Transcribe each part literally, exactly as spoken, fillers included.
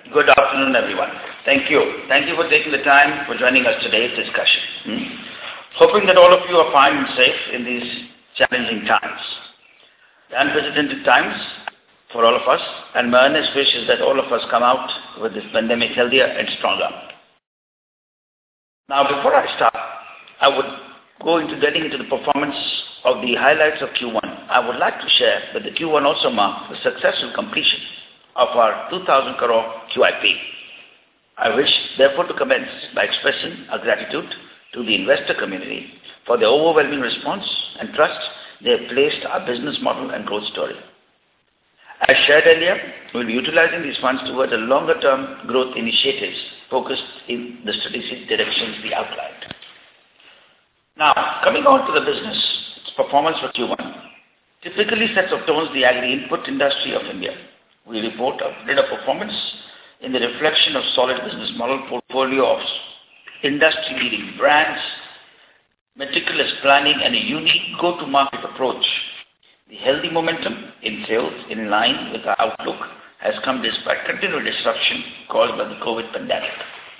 Good afternoon, everyone. Thank you. Thank you for taking the time for joining us today's discussion. Hmm? Hoping that all of you are fine and safe in these challenging times. The unprecedented times for all of us, and my earnest wish is that all of us come out with this pandemic healthier and stronger. Now, before I start, I would go into getting into the performance of the highlights of Q one. I would like to share that the Q one also marked the successful completion of our two thousand crore Q I P. I wish, therefore, to commence by expressing our gratitude to the investor community for their overwhelming response and trust they have placed our business model and growth story. As shared earlier, we will be utilizing these funds towards a longer-term growth initiatives focused in the strategic directions we outlined. Now, coming on to the business performance for Q one, typically sets of tones the agri-input industry of India. We report a better performance in the reflection of solid business model portfolio of industry-leading brands, meticulous planning, and a unique go-to-market approach. The healthy momentum in sales in line with our outlook has come despite continued disruption caused by the COVID pandemic.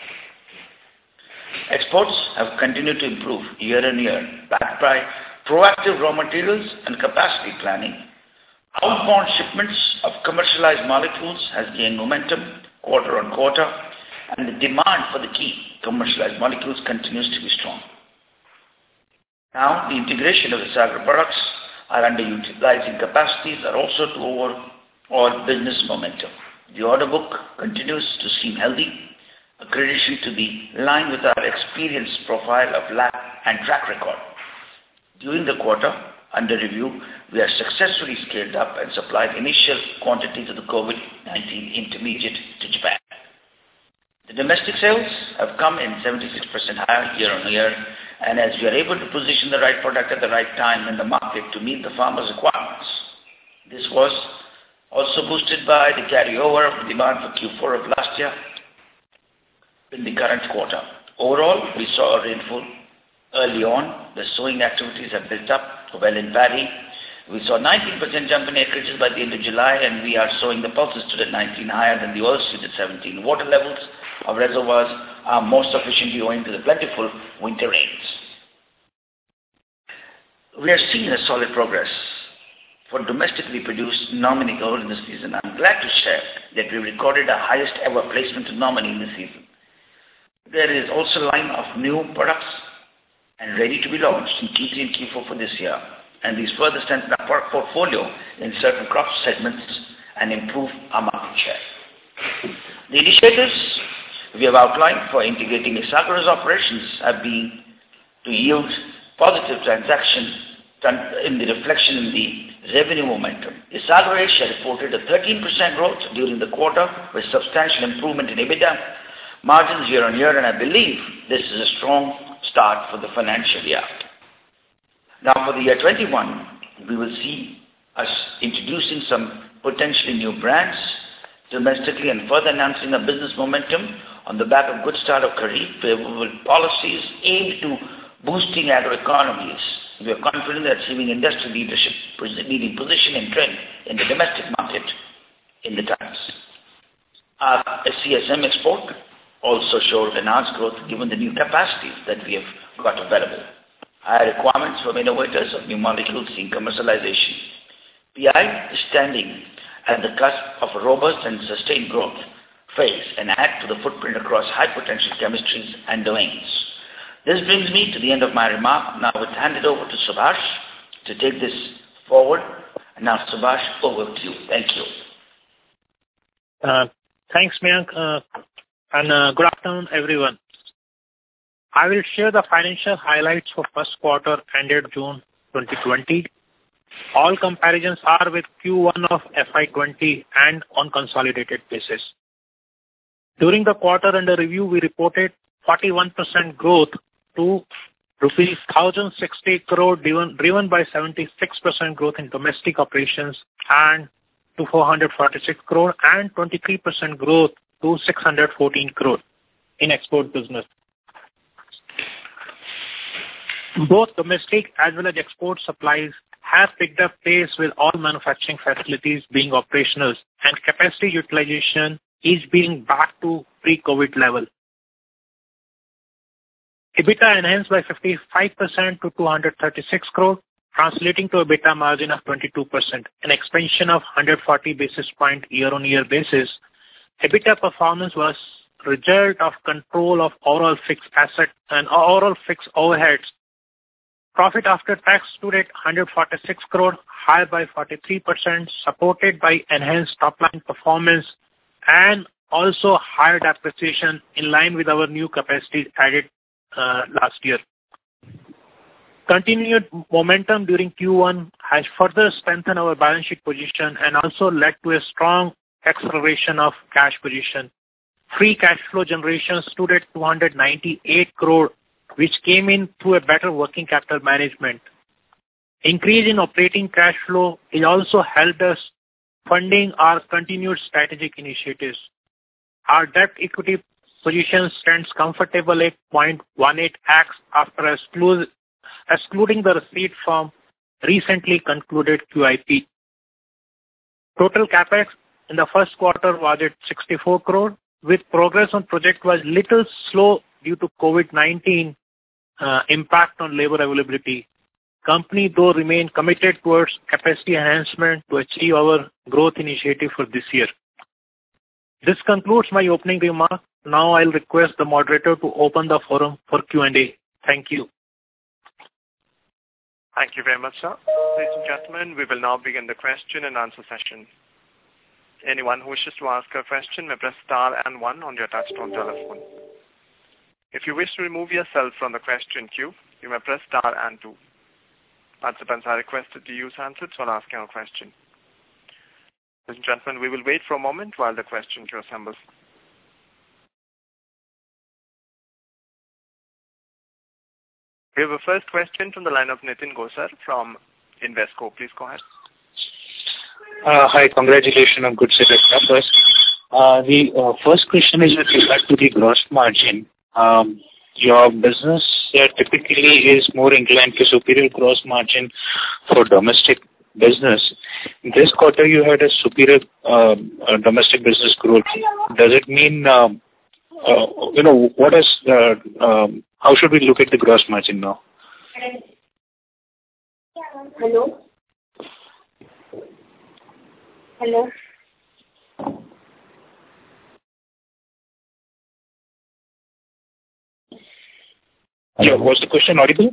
Exports have continued to improve year on year, backed by proactive raw materials and capacity planning. Outbound shipments of commercialized molecules has gained momentum quarter on quarter, and the demand for the key commercialized molecules continues to be strong. Now, the integration of the Sagar products are underutilizing capacities are also to overall business momentum. The order book continues to seem healthy, accreditation to be in line with our experience profile of lab and track record. During the quarter under review, we have successfully scaled up and supplied initial quantities of the COVID nineteen intermediate to Japan. The domestic sales have come in seventy-six percent higher year on year, and as we are able to position the right product at the right time in the market to meet the farmers' requirements. This was also boosted by the carryover of the demand for Q four of last year in the current quarter. Overall, we saw a rainfall early on. The sowing activities have built up well in paddy. We saw nineteen percent jump in acreages by the end of July, and we are sowing the pulses stood at nineteen, higher than the oilseeds at seventeen. Water levels of reservoirs are more sufficiently owing to the plentiful winter rains. We are seeing a solid progress for domestically produced nominee gold in this season. I'm glad to share that we recorded our highest ever placement of nominee in this season. There is also a line of new products and ready to be launched in Q three and Q four for this year, and these further strengthen our portfolio in certain crop segments and improve our market share. The initiatives we have outlined for integrating Isagro's operations have been to yield positive transaction in the reflection in the revenue momentum. Isagro Asia reported a thirteen percent growth during the quarter with substantial improvement in EBITDA margins year on year, and I believe this is a strong start for the financial year. Now, for the year twenty-one, we will see us introducing some potentially new brands domestically and further enhancing our business momentum on the back of good start of Kharif, favorable policies aimed to boosting agroeconomies. We are confident that achieving industry leadership, leading position and trend in the domestic market in the times. Our C S M export also showed enhanced growth given the new capacities that we have got available. Higher requirements from innovators of new molecules in commercialization. P I is standing at the cusp of a robust and sustained growth phase and add to the footprint across high potential chemistries and domains. This brings me to the end of my remark. Now I will hand it over to Subhash to take this forward. And now, Subhash, over to you. Thank you. Uh, thanks, Mayank. Uh, and uh, good afternoon, everyone. I will share the financial highlights for first quarter ended June twenty twenty. All comparisons are with Q one of F Y twenty and on consolidated basis. During the quarter under review, we reported forty-one percent growth to rupees one thousand sixty crore, driven, driven by seventy-six percent growth in domestic operations and to four hundred forty-six crore, and twenty-three percent growth to six hundred fourteen crore in export business. Both domestic as well as export supplies have picked up pace with all manufacturing facilities being operational and capacity utilization is being back to pre-COVID level. EBITDA enhanced by fifty-five percent to two hundred thirty-six crore, translating to a EBITDA margin of twenty-two percent, an expansion of one hundred forty basis point year-on-year basis. EBITDA performance was result of control of overall fixed asset and overall fixed overheads. Profit after tax stood at one hundred forty-six crore, higher by forty-three percent, supported by enhanced top-line performance and also higher depreciation in line with our new capacities added uh, last year. Continued momentum during Q one has further strengthened our balance sheet position and also led to a strong acceleration of cash position. Free cash flow generation stood at two hundred ninety-eight crore, which came in through a better working capital management. Increase in operating cash flow will also helped us funding our continued strategic initiatives. Our debt equity position stands comfortable at zero point one eight x after exclu- excluding the receipt from recently concluded Q I P. Total capex in the first quarter was at sixty-four crore, with progress on project was little slow due to COVID nineteen uh, impact on labor availability. Company though remain committed towards capacity enhancement to achieve our growth initiative for this year. This concludes my opening remark. Now I'll request the moderator to open the forum for Q and A. Thank you. Thank you very much, sir. Ladies and gentlemen, we will now begin the question and answer session. Anyone who wishes to ask a question may press star and one on your touchtone telephone. If you wish to remove yourself from the question queue, you may press star and two. Participants are requested to use handsets while asking a question. Ladies and gentlemen, we will wait for a moment while the question queue assembles. We have a first question from the line of Nitin Gosar from Invesco. Please go ahead. Uh, hi, congratulations on good set of numbers. Uh, the uh, first question is with regard to the gross margin. Um, your business uh, typically is more inclined to superior gross margin for domestic business. This quarter you had a superior uh, uh, domestic business growth. Does it mean, uh, uh, you know, what is, uh, um, how should we look at the gross margin now? Hello? Hello? Yeah, was the question audible?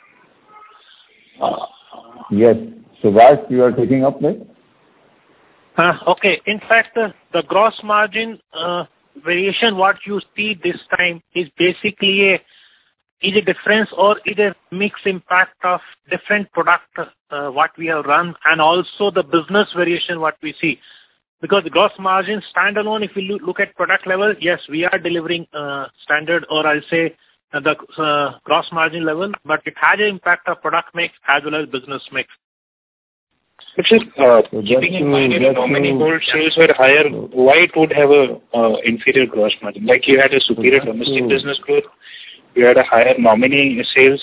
Uh, yes. Subhash, you are taking up this? Uh, okay. In fact, uh, the gross margin uh, variation what you see this time is basically a is a difference or is a mixed impact of different product uh, what we have run and also the business variation what we see. Because the gross margin standalone, if you look at product level, yes, we are delivering uh, standard or I'll say uh, the uh, gross margin level, but it has an impact of product mix as well as business mix. But sir, uh, so keeping in mind that how many gold sales were higher, why it would have a uh, inferior gross margin? Like you had a superior so domestic to, business growth, you had a higher nominee sales.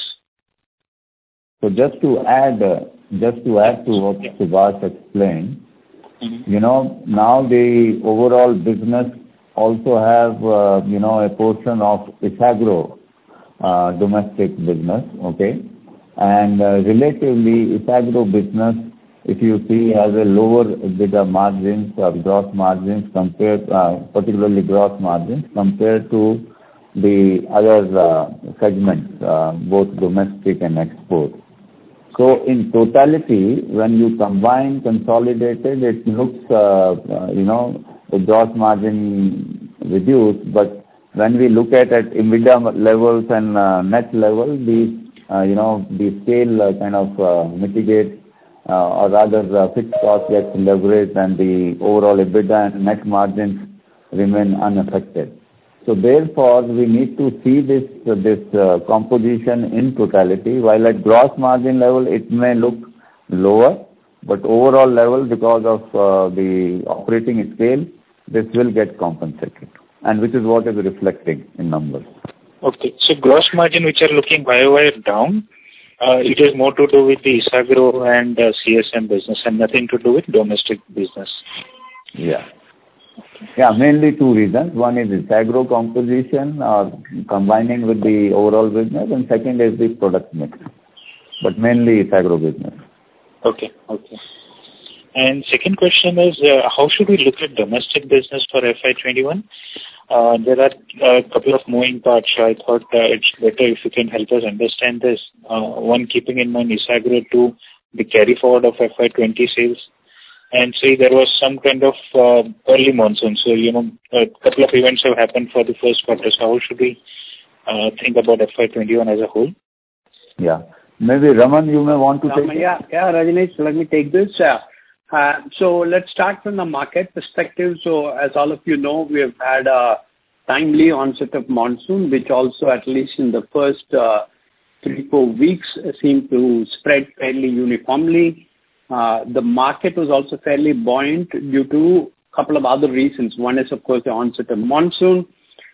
So just to add, uh, just to add to what yeah. Subhash explained, mm-hmm. you know, now the overall business also have, uh, you know, a portion of Isagro uh, domestic business, okay, and uh, relatively Isagro business, if you see, has a lower EBITDA margins or gross margins compared, uh, particularly gross margins compared to the other uh, segments, uh, both domestic and export. So in totality, when you combine consolidated, it looks, uh, uh, you know, the gross margin reduced, but when we look at at EBITDA levels and uh, net level, the, uh, you know, the scale uh, kind of uh, mitigates Uh, or rather uh, fixed cost gets leveraged and the overall EBITDA and net margins remain unaffected. So therefore, we need to see this uh, this uh, composition in totality. While at gross margin level, it may look lower, but overall level, because of uh, the operating scale, this will get compensated, and which is what is reflecting in numbers. Okay, so gross margin which are looking Y O Y down, Uh, it is more to do with the Isagro and uh, C S M business and nothing to do with domestic business. Yeah. Yeah, mainly two reasons. One is its agro composition or combining with the overall business, and second is the product mix. But mainly it's agro business. Okay, okay. And second question is, uh, how should we look at domestic business for F Y twenty-one? Uh, there are a couple of moving parts. I thought uh, it's better if you can help us understand this. Uh, one, keeping in mind Isagro, two, the carry forward of F Y twenty sales. And say there was some kind of uh, early monsoon. So, you know, a couple of events have happened for the first quarter. So how should we uh, think about F Y twenty-one as a whole? Yeah. Maybe Raman, you may want to Raman, take yeah, it? yeah, Rajneesh, let me take this. Uh, uh, so let's start from the market perspective. So as all of you know, we have had a timely onset of monsoon, which also at least in the first uh, three, four weeks uh, seemed to spread fairly uniformly. Uh, the market was also fairly buoyant due to a couple of other reasons. One is, of course, the onset of monsoon,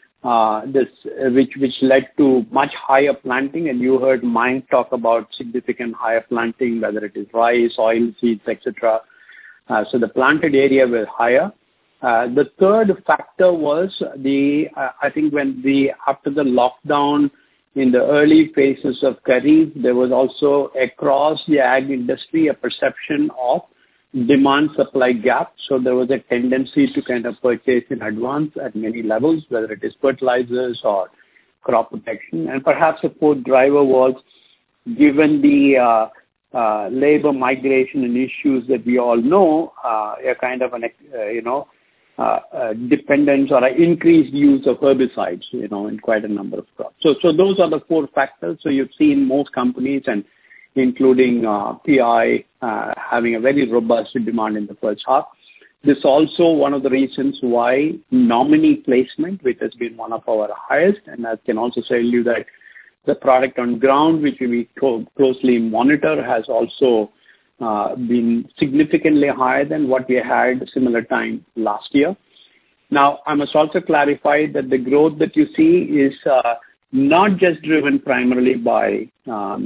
uh, this uh, which which led to much higher planting, and you heard Mayank talk about significant higher planting, whether it is rice, oil seeds, et cetera. Uh, so the planted area was higher. Uh, the third factor was the uh, I think when the after the lockdown. In the early phases of Kharif, there was also across the ag industry a perception of demand-supply gap. So there was a tendency to kind of purchase in advance at many levels, whether it is fertilizers or crop protection. And perhaps a fourth driver was, given the uh, uh, labor migration and issues that we all know, uh, a kind of an, uh, you know, Uh, uh, dependence or an increased use of herbicides, you know, in quite a number of crops. So, so those are the four factors. So you've seen most companies, and including uh, P I, uh, having a very robust demand in the first half. This is also one of the reasons why nominee placement, which has been one of our highest, and I can also tell you that the product on ground, which we closely monitor, has also Uh, been significantly higher than what we had similar time last year. Now, I must also clarify that the growth that you see is uh, not just driven primarily by um,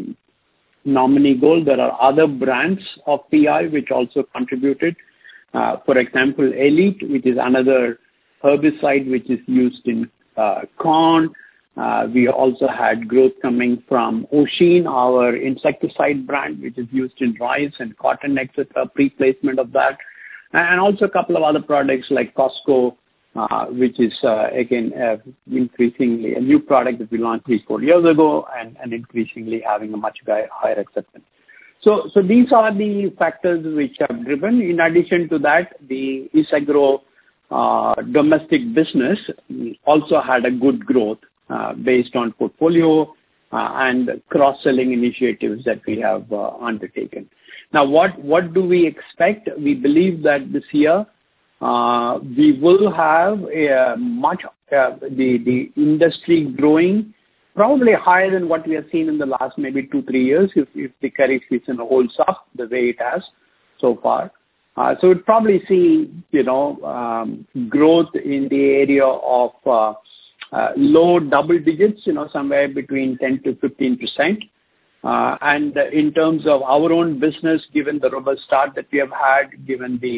nominee gold. There are other brands of P I which also contributed. Uh, for example, Elite, which is another herbicide which is used in uh, corn. Uh, we also had growth coming from Oshin, our insecticide brand, which is used in rice and cotton, et cetera, pre-placement of that. And also a couple of other products like Costco, uh, which is, uh, again, uh, increasingly a new product that we launched three, four years ago and, and increasingly having a much higher acceptance. So, so these are the factors which have driven. In addition to that, the Isagro uh, domestic business also had a good growth. Uh, based on portfolio uh, and cross-selling initiatives that we have uh, undertaken. Now, what, what do we expect? We believe that this year uh, we will have a much uh, the the industry growing probably higher than what we have seen in the last maybe two three years if, if the Kharif season holds up the way it has so far. Uh, so we'd probably see you know um, growth in the area of uh, Uh, low double digits, you know, somewhere between ten to fifteen percent. Uh, and uh, in terms of our own business, given the robust start that we have had, given the,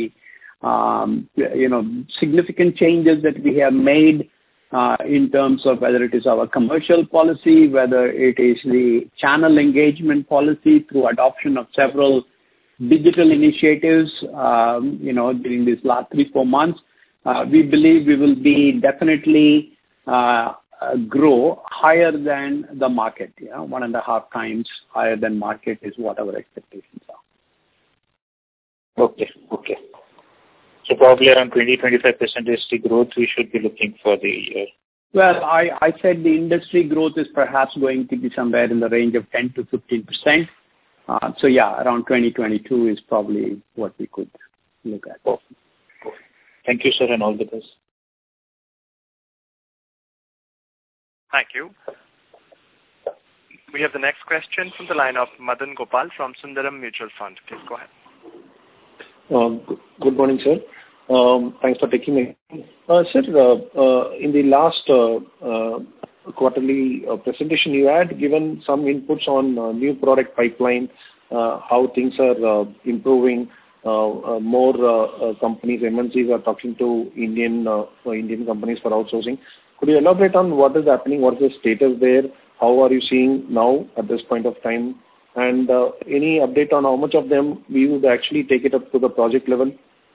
um, you know, significant changes that we have made uh, in terms of whether it is our commercial policy, whether it is the channel engagement policy through adoption of several digital initiatives, um, you know, during these last three, four months, uh, we believe we will be definitely Uh, uh, grow higher than the market. Yeah, one and a half times higher than market is what our expectations are. Okay, okay. So probably around twenty to twenty-five percent is the growth we should be looking for the year. Well, I, I said the industry growth is perhaps going to be somewhere in the range of ten to fifteen percent. Uh, so yeah, around twenty twenty-two is probably what we could look at. Oh, oh. Thank you, sir, and all the best. Thank you. We have the next question from the line of Madan Gopal from Sundaram Mutual Fund. Please go ahead. Uh, good morning, sir. Um, thanks for taking me. Uh, sir, uh, uh, in the last uh, uh, quarterly uh, presentation, you had given some inputs on uh, new product pipeline, uh, how things are uh, improving, uh, uh, more uh, uh, companies, M N Cs are talking to Indian uh, Indian companies for outsourcing. Could you elaborate on what is happening? What is the status there? How are you seeing now at this point of time? And uh, any update on how much of them we would actually take it up to the project level?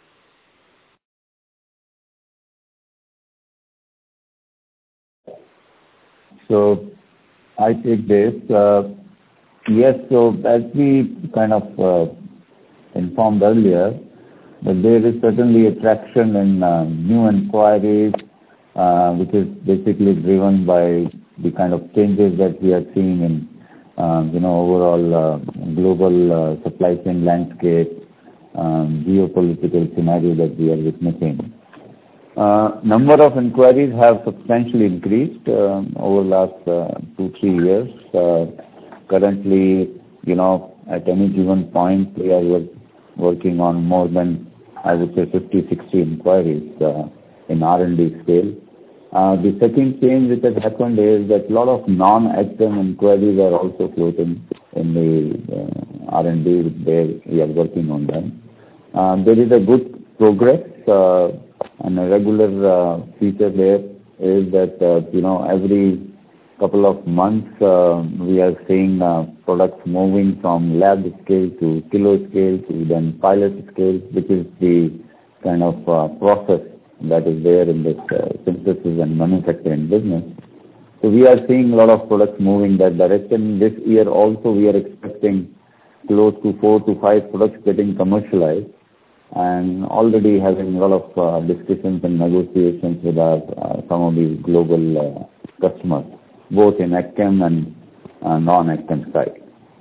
So I take this. Uh, yes, so as we kind of uh, informed earlier, that there is certainly a traction in uh, new inquiries, uh, which is basically driven by the kind of changes that we are seeing in Um, you know, overall uh, global uh, supply chain landscape, um, geopolitical scenario that we are witnessing. Uh, number of inquiries have substantially increased um, over the last uh, two, three years. Uh, currently, you know, at any given point, we are work, working on more than, I would say, fifty, sixty inquiries uh, in R and D scale. Uh, the second change which has happened is that a lot of non-H M inquiries are also floating in the uh, R and D where we are working on them. Uh, there is a good progress uh, and a regular uh, feature there is that, uh, you know, every couple of months uh, we are seeing uh, products moving from lab scale to kilo scale to then pilot scale, which is the kind of uh, process that is there in this uh, synthesis and manufacturing business. So we are seeing a lot of products moving that direction. This year also we are expecting close to four to five products getting commercialized and already having a lot of uh, discussions and negotiations with our, uh, some of these global uh, customers, both in Ag Chem and uh, non-Ag Chem side.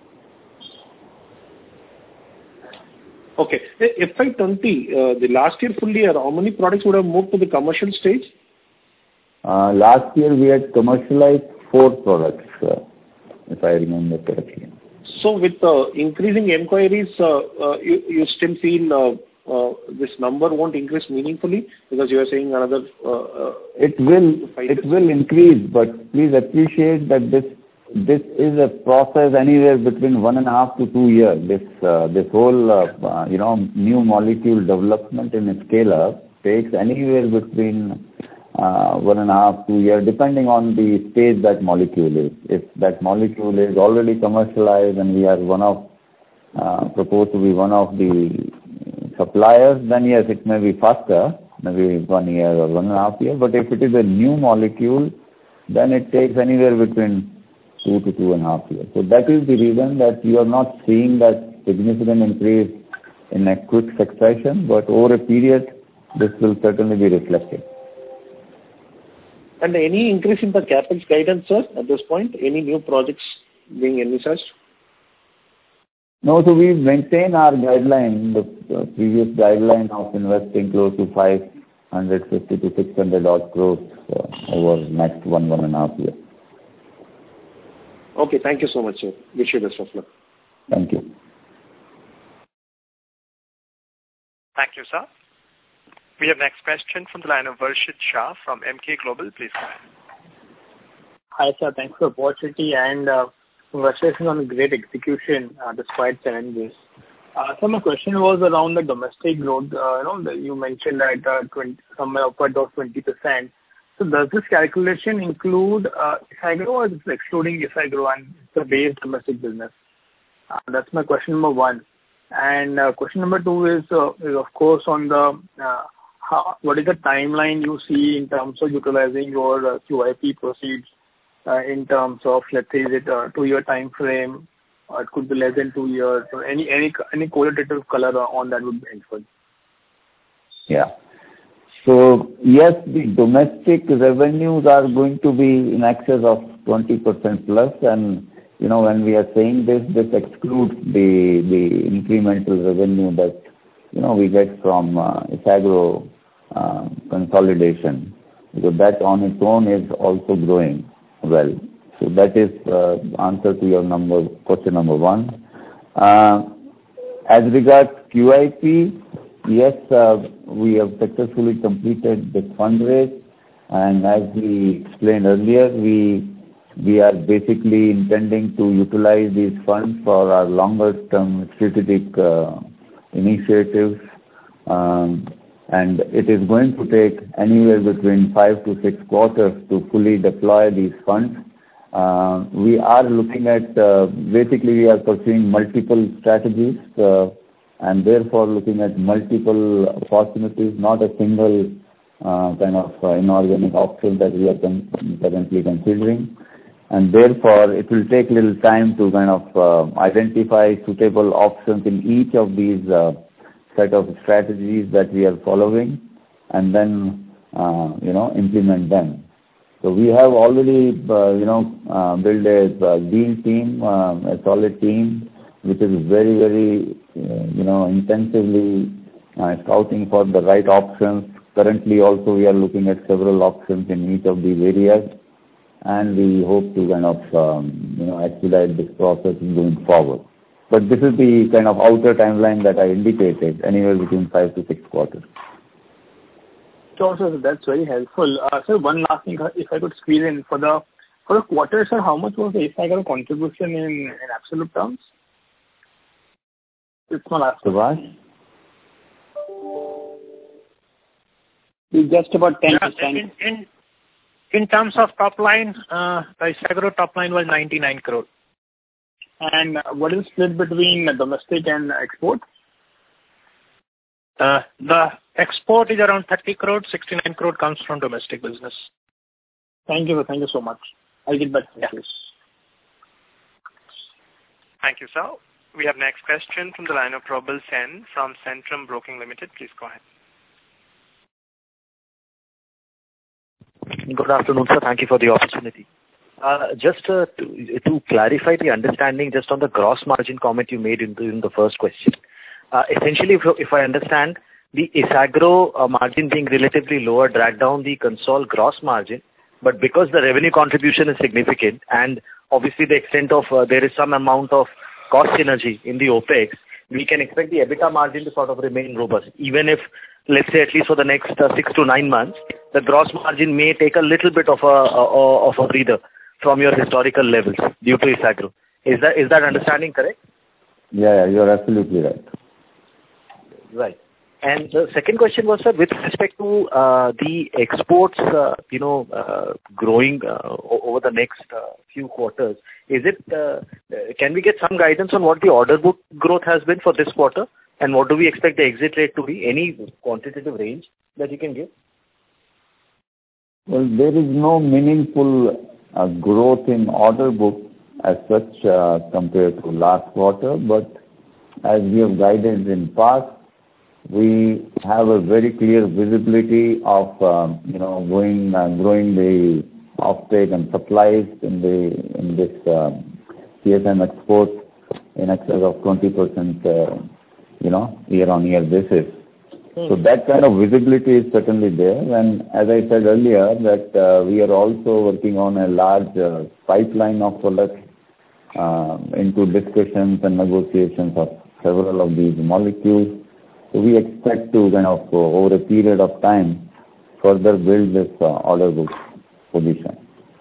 Okay. F Y twenty, uh, the last year full year, how many products would have moved to the commercial stage? Uh, last year we had commercialized four products, uh, if I remember correctly. So with uh, increasing inquiries, uh, uh, you, you still feel uh, uh, this number won't increase meaningfully because you are saying another... Uh, uh, it will it will increase, but please appreciate that this This is a process anywhere between one and a half to two years. This uh, this whole uh, uh, you know new molecule development in a scale up takes anywhere between uh, one and a half two years, depending on the stage that molecule is. If that molecule is already commercialized and we are one of uh, proposed to be one of the suppliers, then yes, it may be faster, maybe one year or one and a half year. But if it is a new molecule, then it takes anywhere between two to two and a half years. So that is the reason that you are not seeing that significant increase in a quick succession, but over a period, this will certainly be reflected. And any increase in the capex guidance, sir, at this point? Any new projects being envisaged? No, so we maintain our guideline, the, the previous guideline of investing close to five hundred fifty to six hundred odd crores uh, over next one, one and a half years. Okay, thank you so much, sir. Wish you best of luck. Thank you. Thank you, sir. We have next question from the line of Varshit Shah from M K Global. Please go ahead. Hi, sir. Thanks for the opportunity and uh, congratulations on great execution uh, despite challenges. Uh, so my question was around the domestic growth. Uh, you know, the, you mentioned that uh, twenty, somewhere upward of twenty percent. So does this calculation include uh, Isagro or is it excluding Isagro and the base domestic business? Uh, that's my question number one. And uh, question number two is, uh, is of course on the uh, how, what is the timeline you see in terms of utilizing your uh, Q I P proceeds uh, in terms of, let's say, is it a two-year time frame or it could be less than two years? So any any any qualitative color on that would be helpful. Yeah. So yes, the domestic revenues are going to be in excess of twenty percent plus, and you know when we are saying this, this excludes the the incremental revenue that you know we get from uh, Isagro uh, consolidation, because that on its own is also growing well. So that is uh, answer to your number question number one. Uh, as regards Q I P. Yes, uh, we have successfully completed the fundraise, and as we explained earlier, we we are basically intending to utilize these funds for our longer-term strategic uh, initiatives, um, and it is going to take anywhere between five to six quarters to fully deploy these funds. Uh, we are looking at, uh, basically we are pursuing multiple strategies uh, and therefore looking at multiple opportunities, not a single uh, kind of uh, inorganic option that we are con- currently considering. And therefore it will take little time to kind of uh, identify suitable options in each of these uh, set of strategies that we are following and then, uh, you know, implement them. So we have already, uh, you know, uh, built a uh, deal team, uh, a solid team, which is very, very, uh, you know, intensively uh, scouting for the right options. Currently also we are looking at several options in each of these areas, and we hope to kind of, um, you know, expedite this process going forward. But this is the kind of outer timeline that I indicated, anywhere between five to six quarters. Sure, sir, that's very helpful. Uh, sir, one last thing, if I could squeeze in. For the for the quarter, sir, how much was the Isagro contribution in, in absolute terms? It's my last question. It's just about ten percent. Yeah, in, in, in terms of top line, uh, the Isagro top line was ninety-nine crore. And what is the split between domestic and export? Uh, the export is around thirty crore, sixty-nine crore comes from domestic business. Thank you, thank you so much. I'll get back to yeah. you. Thank you, sir. We have next question from the line of Probal Sen from Centrum Broking Limited. Please go ahead. Good afternoon, sir. Thank you for the opportunity. Uh, just uh, to, to clarify the understanding just on the gross margin comment you made in the, in the first question. Uh, essentially, if, if I understand, the Isagro uh, margin being relatively lower drag down the console gross margin, but because the revenue contribution is significant and obviously the extent of uh, there is some amount of cost synergy in the OPEX, we can expect the EBITDA margin to sort of remain robust, even if, let's say, at least for the next uh, six to nine months, the gross margin may take a little bit of a, a, of a breather from your historical levels due to Isagro. Is that is that understanding correct? Yeah, yeah, you're absolutely right. Right. And the second question was, sir, with respect to uh, the exports, uh, you know, uh, growing uh, over the next uh, few quarters, is it? Uh, can we get some guidance on what the order book growth has been for this quarter, and what do we expect the exit rate to be? Any quantitative range that you can give? Well, there is no meaningful uh, growth in order book as such uh, compared to last quarter, but as we have guided in past, we have a very clear visibility of, um, you know, going, uh, growing the offtake and supplies in the in this um, C S M exports in excess of twenty percent, uh, you know, year-on-year basis. Hmm. So that kind of visibility is certainly there. And as I said earlier, that uh, we are also working on a large uh, pipeline of products uh, into discussions and negotiations of several of these molecules. So we expect to kind of, uh, over a period of time, further build this uh, order book position.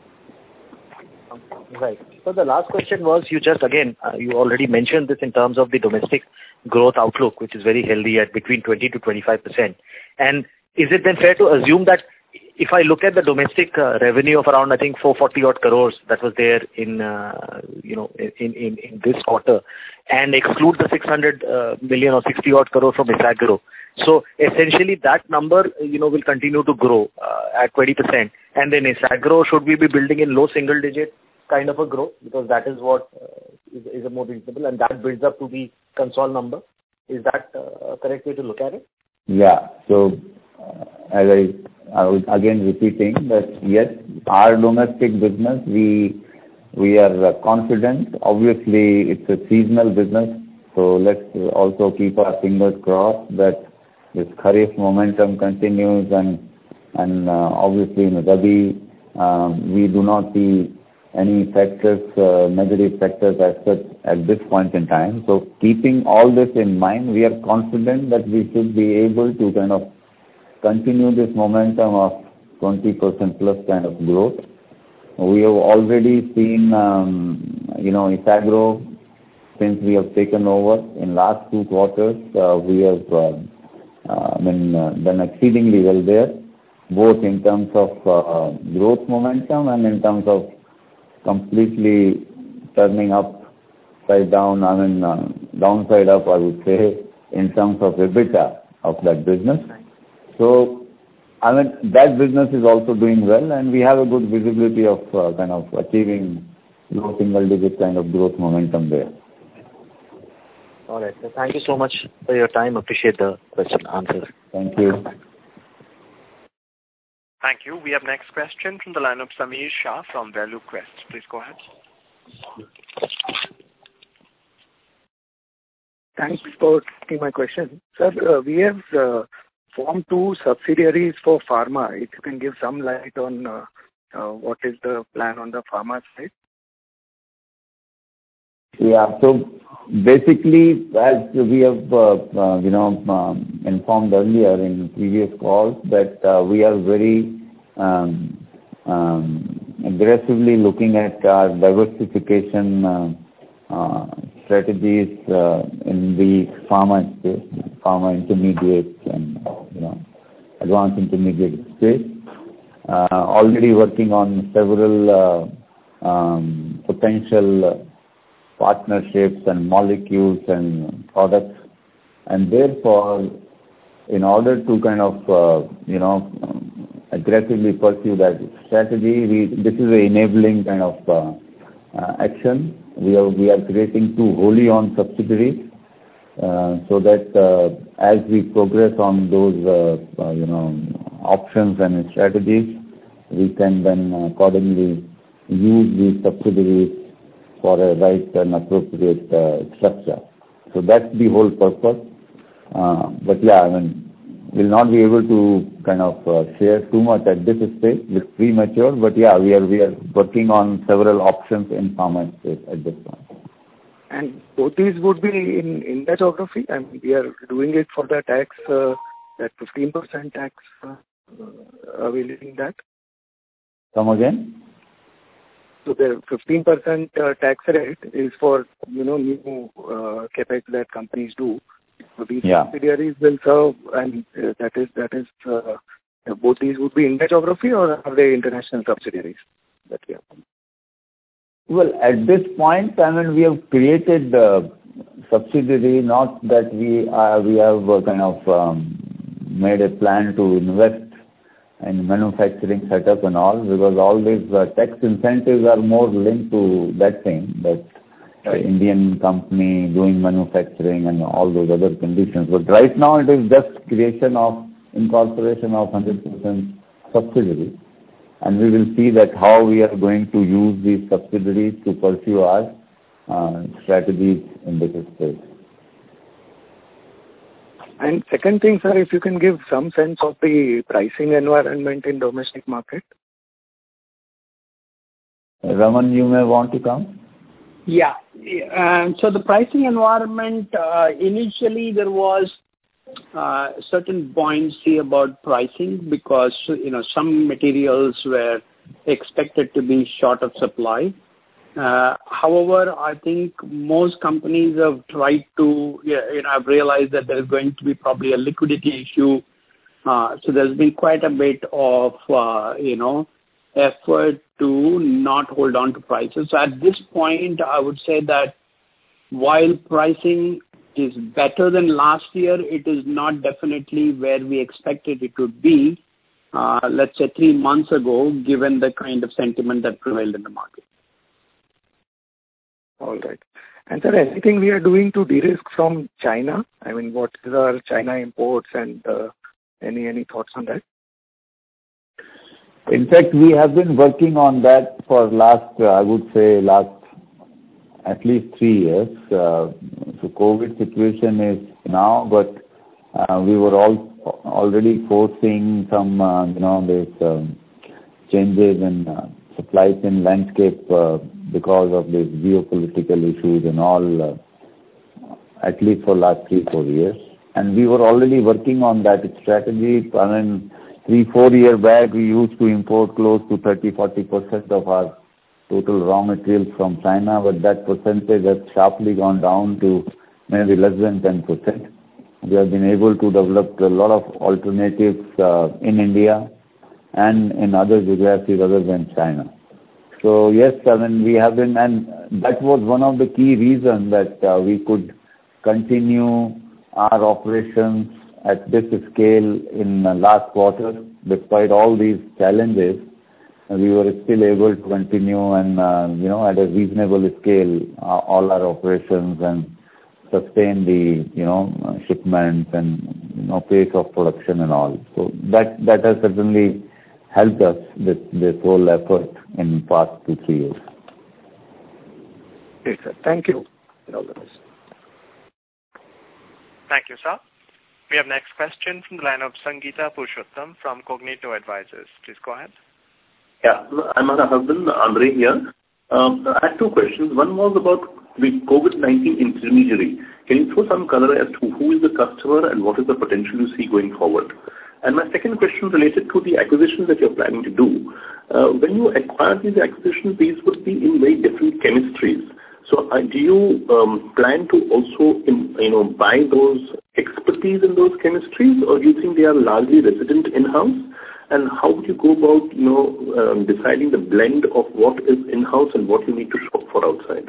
Right. So the last question was, you just again, uh, you already mentioned this in terms of the domestic growth outlook, which is very healthy at between twenty to twenty-five percent. And is it then fair to assume that if I look at the domestic uh, revenue of around, I think, four hundred forty odd crores that was there in, uh, you know, in, in, in this quarter, and exclude the six hundred uh, million or sixty odd crore from Isagro. So essentially that number, you know, will continue to grow uh, at twenty percent. And then Isagro, should we be building in low single digit kind of a growth? Because that is what uh, is, is a more reasonable, and that builds up to the console number. Is that uh, a correct way to look at it? Yeah. So uh, as I, I was again repeating that yes, our domestic business, we we are uh, confident. Obviously, it's a seasonal business, so let's also keep our fingers crossed that this Kharif momentum continues, and and uh, obviously in Rabi, um, we do not see any factors, uh, negative factors as such at this point in time. So keeping all this in mind, we are confident that we should be able to kind of continue this momentum of twenty percent plus kind of growth. We have already seen, um, you know, Isagro since we have taken over. In last two quarters, uh, we have uh, uh, I mean, uh, done exceedingly well there, both in terms of uh, growth momentum and in terms of completely turning upside down, I mean, uh, downside up, I would say, in terms of EBITDA of that business. So, I mean, that business is also doing well, and we have a good visibility of uh, kind of achieving low single-digit kind of growth momentum there. All right. So thank you so much for your time. Appreciate the question answers. Thank you. Thank you. We have next question from the line of Sameer Shah from Value Quest. Please go ahead. Thanks for taking my question. Sir, uh, we have uh, formed two subsidiaries for pharma. If you can give some light on uh, uh, what is the plan on the pharma side? Yeah. So basically, as we have, uh, uh, you know, um, informed earlier in previous calls, that uh, we are very um, um, aggressively looking at our diversification uh, uh, strategies uh, in the pharma space, pharma intermediates and, you know, advanced intermediate space. Uh, already working on several uh, um, potential partnerships and molecules and products, and therefore, in order to kind of, uh, you know, aggressively pursue that strategy, we, this is an enabling kind of uh, uh, action. We are, we are creating two wholly owned subsidiaries uh, so that uh, as we progress on those, uh, uh, you know, options and strategies, we can then accordingly use these subsidiaries for a right and appropriate uh, structure. So that's the whole purpose. Uh, but yeah, I mean, we'll not be able to kind of uh, share too much at this stage. It's premature, but yeah, we are we are working on several options in pharma space at this point. And both these would be in India geography? I mean, we are doing it for the tax, uh, that fifteen percent tax, uh, are we leaving that? Come again? So the fifteen percent uh, tax rate is for, you know, new uh, capex that companies do. So these yeah. subsidiaries will serve, and uh, that is, that is uh, both these would be India geography, or are they international subsidiaries that we have? Well, at this point, I mean, we have created a subsidiary, not that we are, we have uh, kind of um, made a plan to invest in manufacturing setup and all, because all these uh, tax incentives are more linked to that thing, that right. Indian company doing manufacturing and all those other conditions. But right now it is just creation of incorporation of one hundred percent subsidiary, and we will see that how we are going to use these subsidiaries to pursue our uh, strategies in this space. And second thing, sir, if you can give some sense of the pricing environment in domestic market. Raman, you may want to come? Yeah. Um, so the pricing environment, uh, initially there was uh, certain buoyancy about pricing because, you know, some materials were expected to be short of supply. Uh, however, I think most companies have tried to, you know, have realized that there is going to be probably a liquidity issue. Uh, so there's been quite a bit of, uh, you know, effort to not hold on to prices. So at this point, I would say that while pricing is better than last year, it is not definitely where we expected it to be, uh, let's say three months ago, given the kind of sentiment that prevailed in the market. All right. And sir, anything we are doing to de-risk from China? I mean, what is our China imports, and uh, any any thoughts on that? In fact, we have been working on that for last, uh, I would say, last at least three years. Uh, so COVID situation is now, but uh, we were all already foreseeing some, uh, you know, these um, changes in uh, supply chain landscape uh, because of these geopolitical issues and all, uh, at least for last three, four years. And we were already working on that strategy. I mean, three, four years back, we used to import close to thirty, forty percent of our total raw materials from China, but that percentage has sharply gone down to maybe less than ten percent. We have been able to develop a lot of alternatives uh, in India and in other geographies other than China. So yes, I mean, we have been, and that was one of the key reasons that uh, we could continue our operations at this scale in the last quarter. Despite all these challenges, we were still able to continue and, uh, you know, at a reasonable scale, uh, all our operations and sustain the, you know, shipments and, you know, pace of production and all. So that, that has certainly helped us, this, this whole effort in past two, three years. Okay, sir. Thank you. Thank you, sir. We have next question from the line of Sangeeta Purushottam from Cognito Advisors. Please go ahead. Yeah, I'm her husband, Andre here. Um, I had two questions. One was about the COVID nineteen intermediary. Can you throw some color as to who is the customer and what is the potential you see going forward? And my second question related to the acquisitions that you're planning to do. Uh, when you acquire these acquisitions, these would be in very different chemistries. So uh, do you um, plan to also in, you know, buy those expertise in those chemistries, or do you think they are largely resident in-house? And how would you go about, you know, um, deciding the blend of what is in-house and what you need to shop for outside?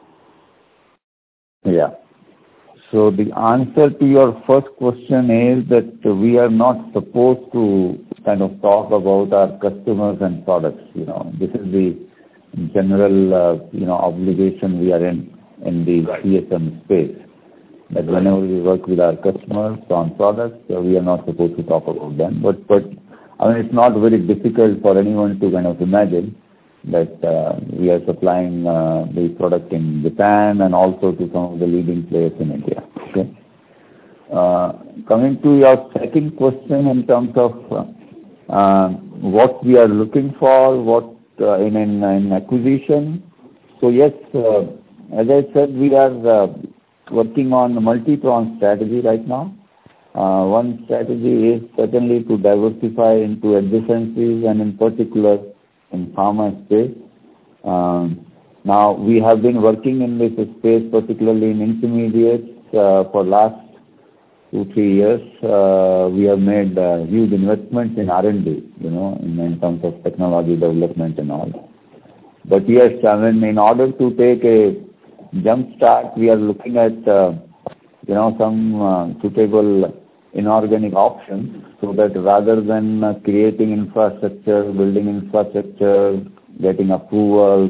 Yeah. So the answer to your first question is that we are not supposed to kind of talk about our customers and products. You know, this is the general, uh, you know, obligation we are in in the right. C S M space. That whenever we work with our customers on products, uh, we are not supposed to talk about them. But but I mean, it's not very difficult for anyone to kind of imagine that uh, we are supplying uh, the product in Japan and also to some of the leading players in India. Okay. Uh, coming to your second question in terms of uh, uh, what we are looking for, what uh, in, in in acquisition. So yes, uh, as I said, we are uh, working on a multi-pronged strategy right now. Uh, one strategy is certainly to diversify into adjacencies and in particular in pharma space. Um, now we have been working in this space, particularly in intermediates, uh, for last two, three years. Uh, we have made uh, huge investments in R and D, you know, in, in terms of technology development and all. But yes, I mean, in order to take a jump start, we are looking at, uh, you know, some uh, suitable inorganic options, so that rather than uh, creating infrastructure, building infrastructure, getting approvals,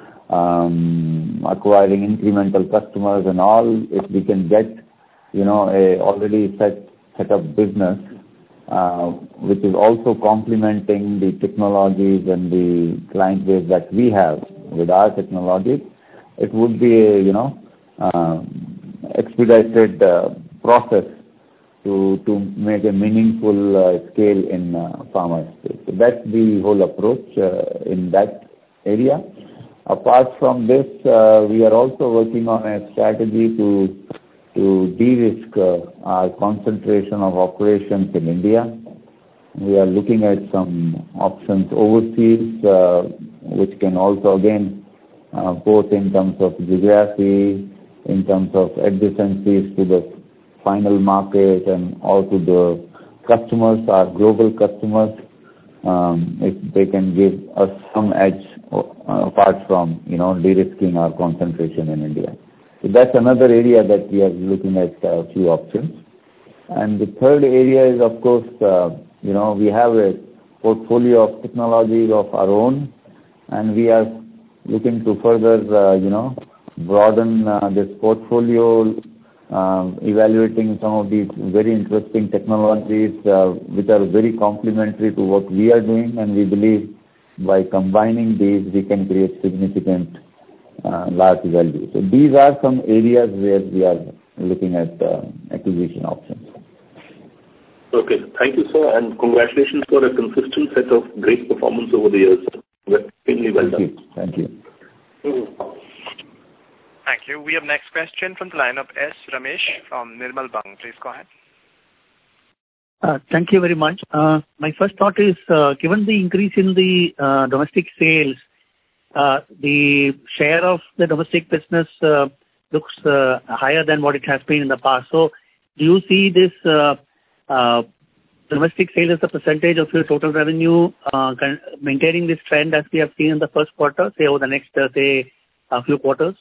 um, acquiring incremental customers and all, if we can get, you know, a already set set up business, uh, which is also complementing the technologies and the client base that we have with our technologies, it would be a, you know, uh, expedited uh, process to to make a meaningful uh, scale in uh, pharma space. So that's the whole approach uh, in that area. Apart from this, uh, we are also working on a strategy to to de-risk uh, our concentration of operations in India. We are looking at some options overseas, uh, which can also again, uh, both in terms of geography, in terms of adjacencies to the final market and also the customers, our global customers, um, if they can give us some edge uh, apart from, you know, de-risking our concentration in India. So that's another area that we are looking at a few options. And the third area is, of course, uh, you know, we have a portfolio of technologies of our own, and we are looking to further, uh, you know, broaden uh, this portfolio, Um, evaluating some of these very interesting technologies uh, which are very complementary to what we are doing, and we believe by combining these we can create significant uh, large value. So these are some areas where we are looking at uh, acquisition options. Okay, thank you, sir, and congratulations for a consistent set of great performance over the years. Extremely well done. Thank you. Thank you. Mm-hmm. Thank you. We have next question from the line of S. Ramesh from Nirmal Bang. Please go ahead. Uh, thank you very much. Uh, my first thought is, uh, given the increase in the uh, domestic sales, uh, the share of the domestic business uh, looks uh, higher than what it has been in the past. So do you see this uh, uh, domestic sales as a percentage of your total revenue uh, maintaining this trend as we have seen in the first quarter, say over the next, uh, say, a few quarters?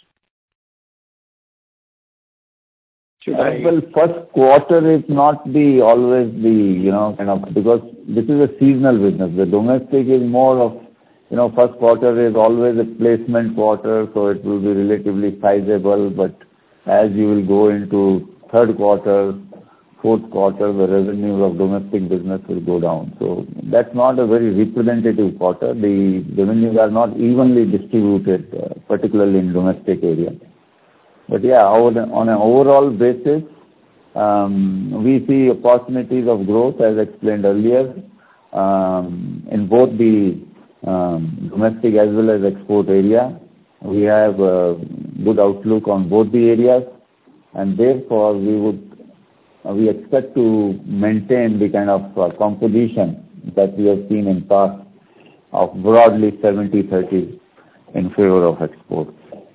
Uh, well, first quarter is not the always the, you know, kind of, because this is a seasonal business. The domestic is more of, you know, first quarter is always a placement quarter, so it will be relatively sizable, but as you will go into third quarter, fourth quarter, the revenues of domestic business will go down. So that's not a very representative quarter. The revenues are not evenly distributed, uh, particularly in domestic area. But yeah, on an overall basis, um, we see opportunities of growth, as explained earlier, um, in both the um, domestic as well as export area. We have a good outlook on both the areas, and therefore we would uh, we expect to maintain the kind of uh, composition that we have seen in past of broadly seventy thirty in favor of exports.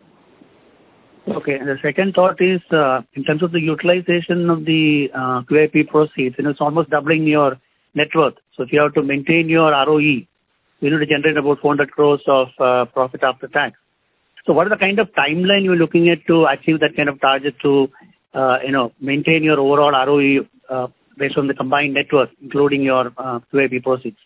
Okay. And the second thought is, uh, in terms of the utilization of the uh, Q I P proceeds, you know, it's almost doubling your net worth. So if you have to maintain your R O E, you need to generate about four hundred crores of uh, profit after tax. So what is the kind of timeline you're looking at to achieve that kind of target to, uh, you know, maintain your overall R O E uh, based on the combined net worth, including your uh, Q I P proceeds?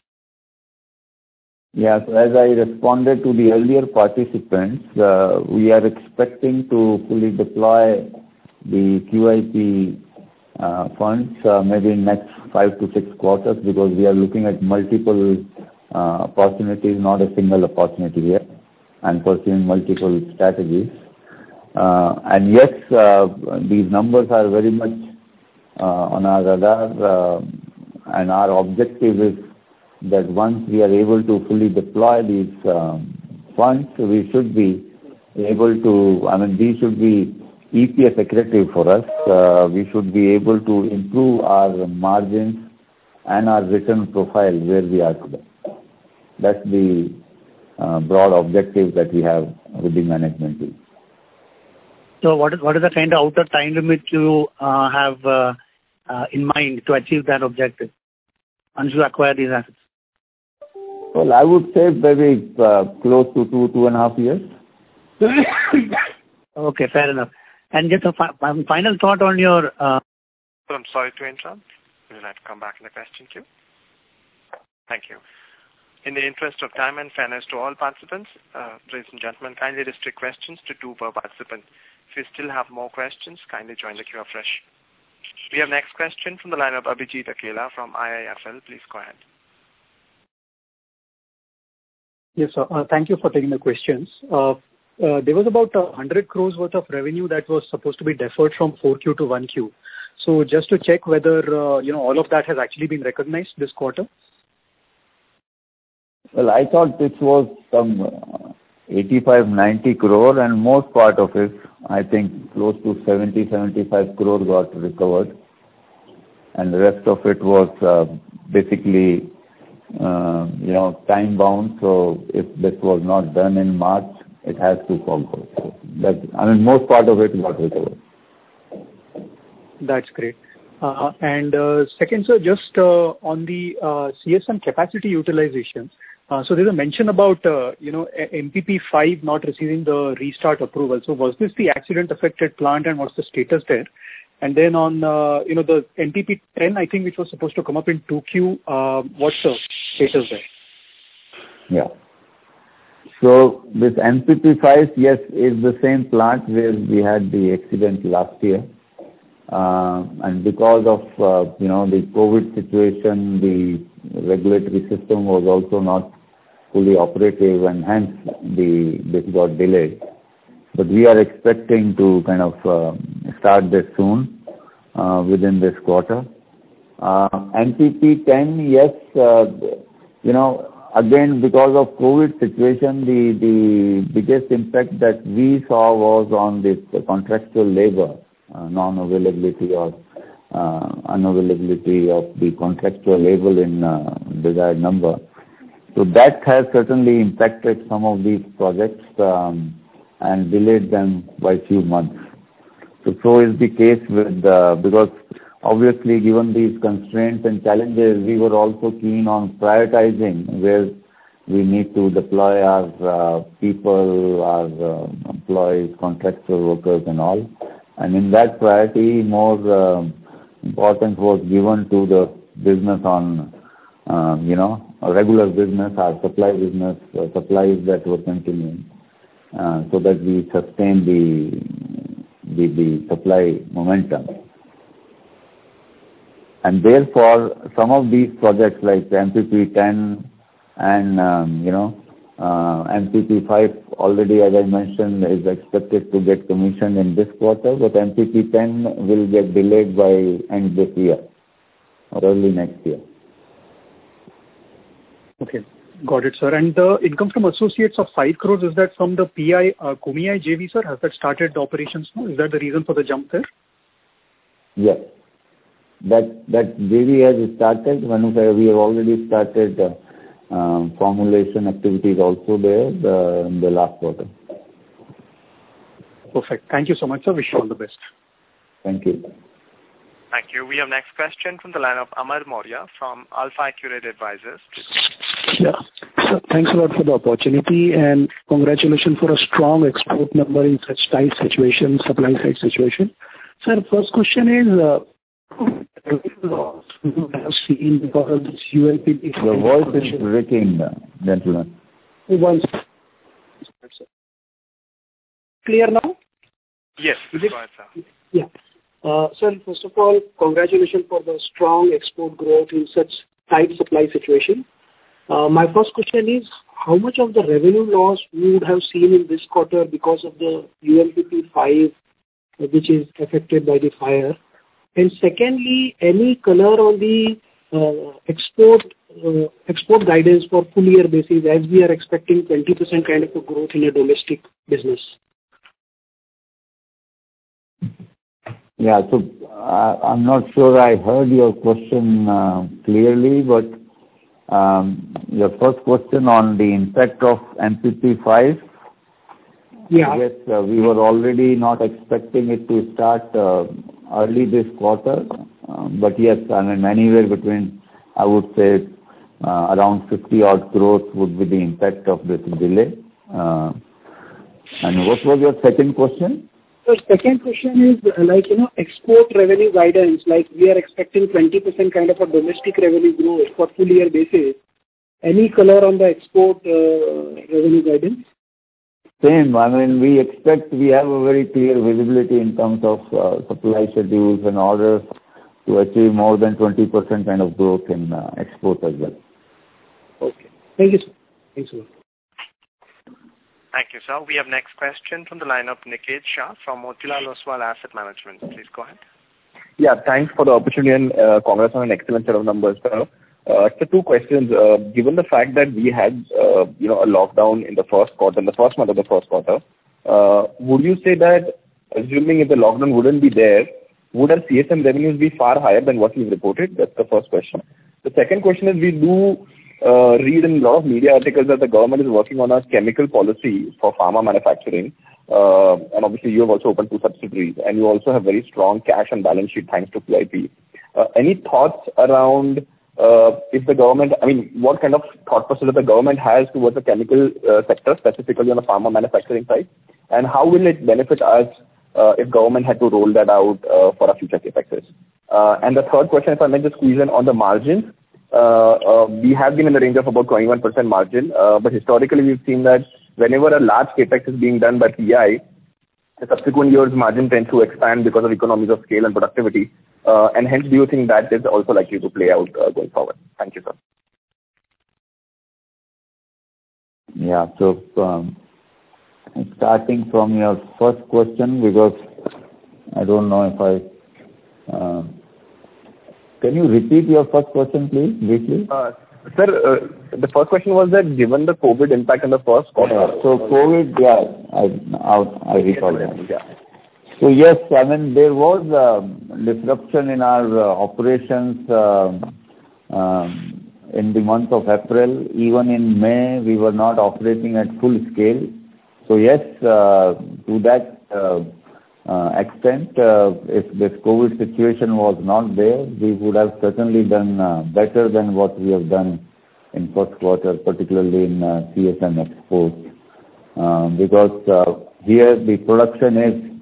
Yeah, so as I responded to the earlier participants, uh, we are expecting to fully deploy the Q I P uh, funds uh, maybe in next five to six quarters, because we are looking at multiple uh, opportunities, not a single opportunity here, and pursuing multiple strategies. Uh, and yes, uh, these numbers are very much uh, on our radar, uh, and our objective is that once we are able to fully deploy these um, funds, we should be able to, I mean, these should be E P S accretive for us. Uh, we should be able to improve our margins and our return profile where we are today. That's the uh, broad objective that we have with the management team. So what is what is the kind of outer time limit you uh, have uh, uh, in mind to achieve that objective once you acquire these assets? Well, I would say maybe uh, close to two, two and a half years. Okay, fair enough. And just a fi- final thought on your... Uh... I'm sorry to interrupt. Would you like to come back in the question queue? Thank you. In the interest of time and fairness to all participants, uh, ladies and gentlemen, kindly restrict questions to two per participant. If you still have more questions, kindly join the queue afresh. We have next question from the line of Abhijit Akela from I I F L. Please go ahead. Yes, sir. Uh, thank you for taking the questions. Uh, uh, there was about uh, one hundred crores worth of revenue that was supposed to be deferred from four Q to one Q. So just to check whether, uh, you know, all of that has actually been recognized this quarter. Well, I thought this was some uh, eighty-five, ninety crore, and most part of it, I think close to seventy, seventy-five crore got recovered. And the rest of it was uh, basically Uh, you know, time bound. So if this was not done in March, it has to follow. So that, I mean, most part of it got recovered. That's great. Uh, and uh, second, sir, just uh, on the uh, C S M capacity utilization. Uh, so there's a mention about, uh, you know, M P P five not receiving the restart approval. So was this the accident affected plant, and what's the status there? And then on, uh, you know, the N P P ten, I think, which was supposed to come up in two Q, uh, what's the status there? Yeah. So this N P P five, yes, is the same plant where we had the accident last year. Uh, and because of, uh, you know, the COVID situation, the regulatory system was also not fully operative, and hence the this got delayed. But we are expecting to kind of uh, start this soon, uh, within this quarter. Uh, N P P ten, yes, uh, you know, again, because of COVID situation, the, the biggest impact that we saw was on this contractual labor, uh, non-availability or uh, unavailability of the contractual labor in uh, desired number. So that has certainly impacted some of these projects um, and delayed them by a few months. So, so is the case with, uh, because obviously given these constraints and challenges, we were also keen on prioritizing where we need to deploy our uh, people, our uh, employees, contractual workers and all. And in that priority, more uh, importance was given to the business on, um, you know, a regular business, our supply business, uh, supplies that were continuing, uh, so that we sustain the, the, the supply momentum. And therefore, some of these projects like M P P ten and, um, you know, uh, M P P five already, as I mentioned, is expected to get commissioned in this quarter, but M P P ten will get delayed by end this year or early next year. Okay, got it, sir. And the income from associates of five crores, is that from the P I uh, Komi J V, sir? Has that started the operations now? Is that the reason for the jump there? Yes. That that J V has started. We have already started uh, um, formulation activities also there the, in the last quarter. Perfect. Thank you so much, sir. Wish you all the best. Thank you. Thank you. We have next question from the line of Amar Maurya from Alpha Accurate Advisors. Yeah. So thanks a lot for the opportunity and congratulations for a strong export number in such tight situation, supply side situation. Sir, first question is, uh, have seen because of this U L P P. The voice is breaking, gentlemen. Once. Clear now? Yes. Is it? Go ahead, sir. Yeah. Uh, sir, first of all, congratulations for the strong export growth in such tight supply situation. Uh, my first question is, how much of the revenue loss we would have seen in this quarter because of the U L P P five, which is affected by the fire? And secondly, any color on the uh, export uh, export guidance for full year basis, as we are expecting twenty percent kind of a growth in a domestic business? Yeah, so uh, I'm not sure I heard your question uh, clearly, but um, your first question on the impact of M P P five. Yeah. Yes, uh, we were already not expecting it to start uh, early this quarter, uh, but yes, I mean anywhere between, I would say, uh, around fifty odd crores would be the impact of this delay. Uh, and what was your second question? So second question is uh, like, you know, export revenue guidance, like we are expecting twenty percent kind of a domestic revenue growth for full year basis. Any color on the export uh, revenue guidance? Same. I mean, we expect, we have a very clear visibility in terms of uh, supply schedules and orders to achieve more than twenty percent kind of growth in uh, export as well. Okay. Thank you, sir. Thanks a lot. Thank you, sir. We have next question from the line of Niket Shah from Motilal Oswal Asset Management. Please go ahead. Yeah, thanks for the opportunity and uh, congrats on an excellent set of numbers, sir. Uh, so two questions. Uh, given the fact that we had, uh, you know, a lockdown in the first quarter, in the first month of the first quarter, uh, would you say that, assuming if the lockdown wouldn't be there, would our C S M revenues be far higher than what we've reported? That's the first question. The second question is, we do uh, read in a lot of media articles that the government is working on a chemical policy for pharma manufacturing. Uh, and obviously you have also opened two subsidiaries and you also have very strong cash and balance sheet thanks to Q I P. Uh, any thoughts around Uh, if the government, I mean, what kind of thought process that the government has towards the chemical uh, sector, specifically on the pharma manufacturing side, and how will it benefit us uh, if government had to roll that out uh, for our future capexes? Uh, and the third question, if I may just squeeze in on the margins, uh, uh, we have been in the range of about twenty-one percent margin, uh, but historically we've seen that whenever a large capex is being done by P I, the subsequent years margin tends to expand because of economies of scale and productivity. Uh, and hence, do you think that is also likely to play out uh, going forward? Thank you, sir. Yeah, so um, starting from your first question, because I don't know if I... Uh, can you repeat your first question, please, briefly? Uh, sir, uh, the first question was that given the COVID impact in the first quarter... Yeah, so COVID, yeah, I, I, I recall that. Yeah. So yes, I mean, there was uh, disruption in our uh, operations um, um, in the month of April. Even in May, we were not operating at full scale. So yes, uh, to that uh, uh, extent, uh, if this COVID situation was not there, we would have certainly done uh, better than what we have done in first quarter, particularly in uh, C S M exports. Uh, because uh, here the production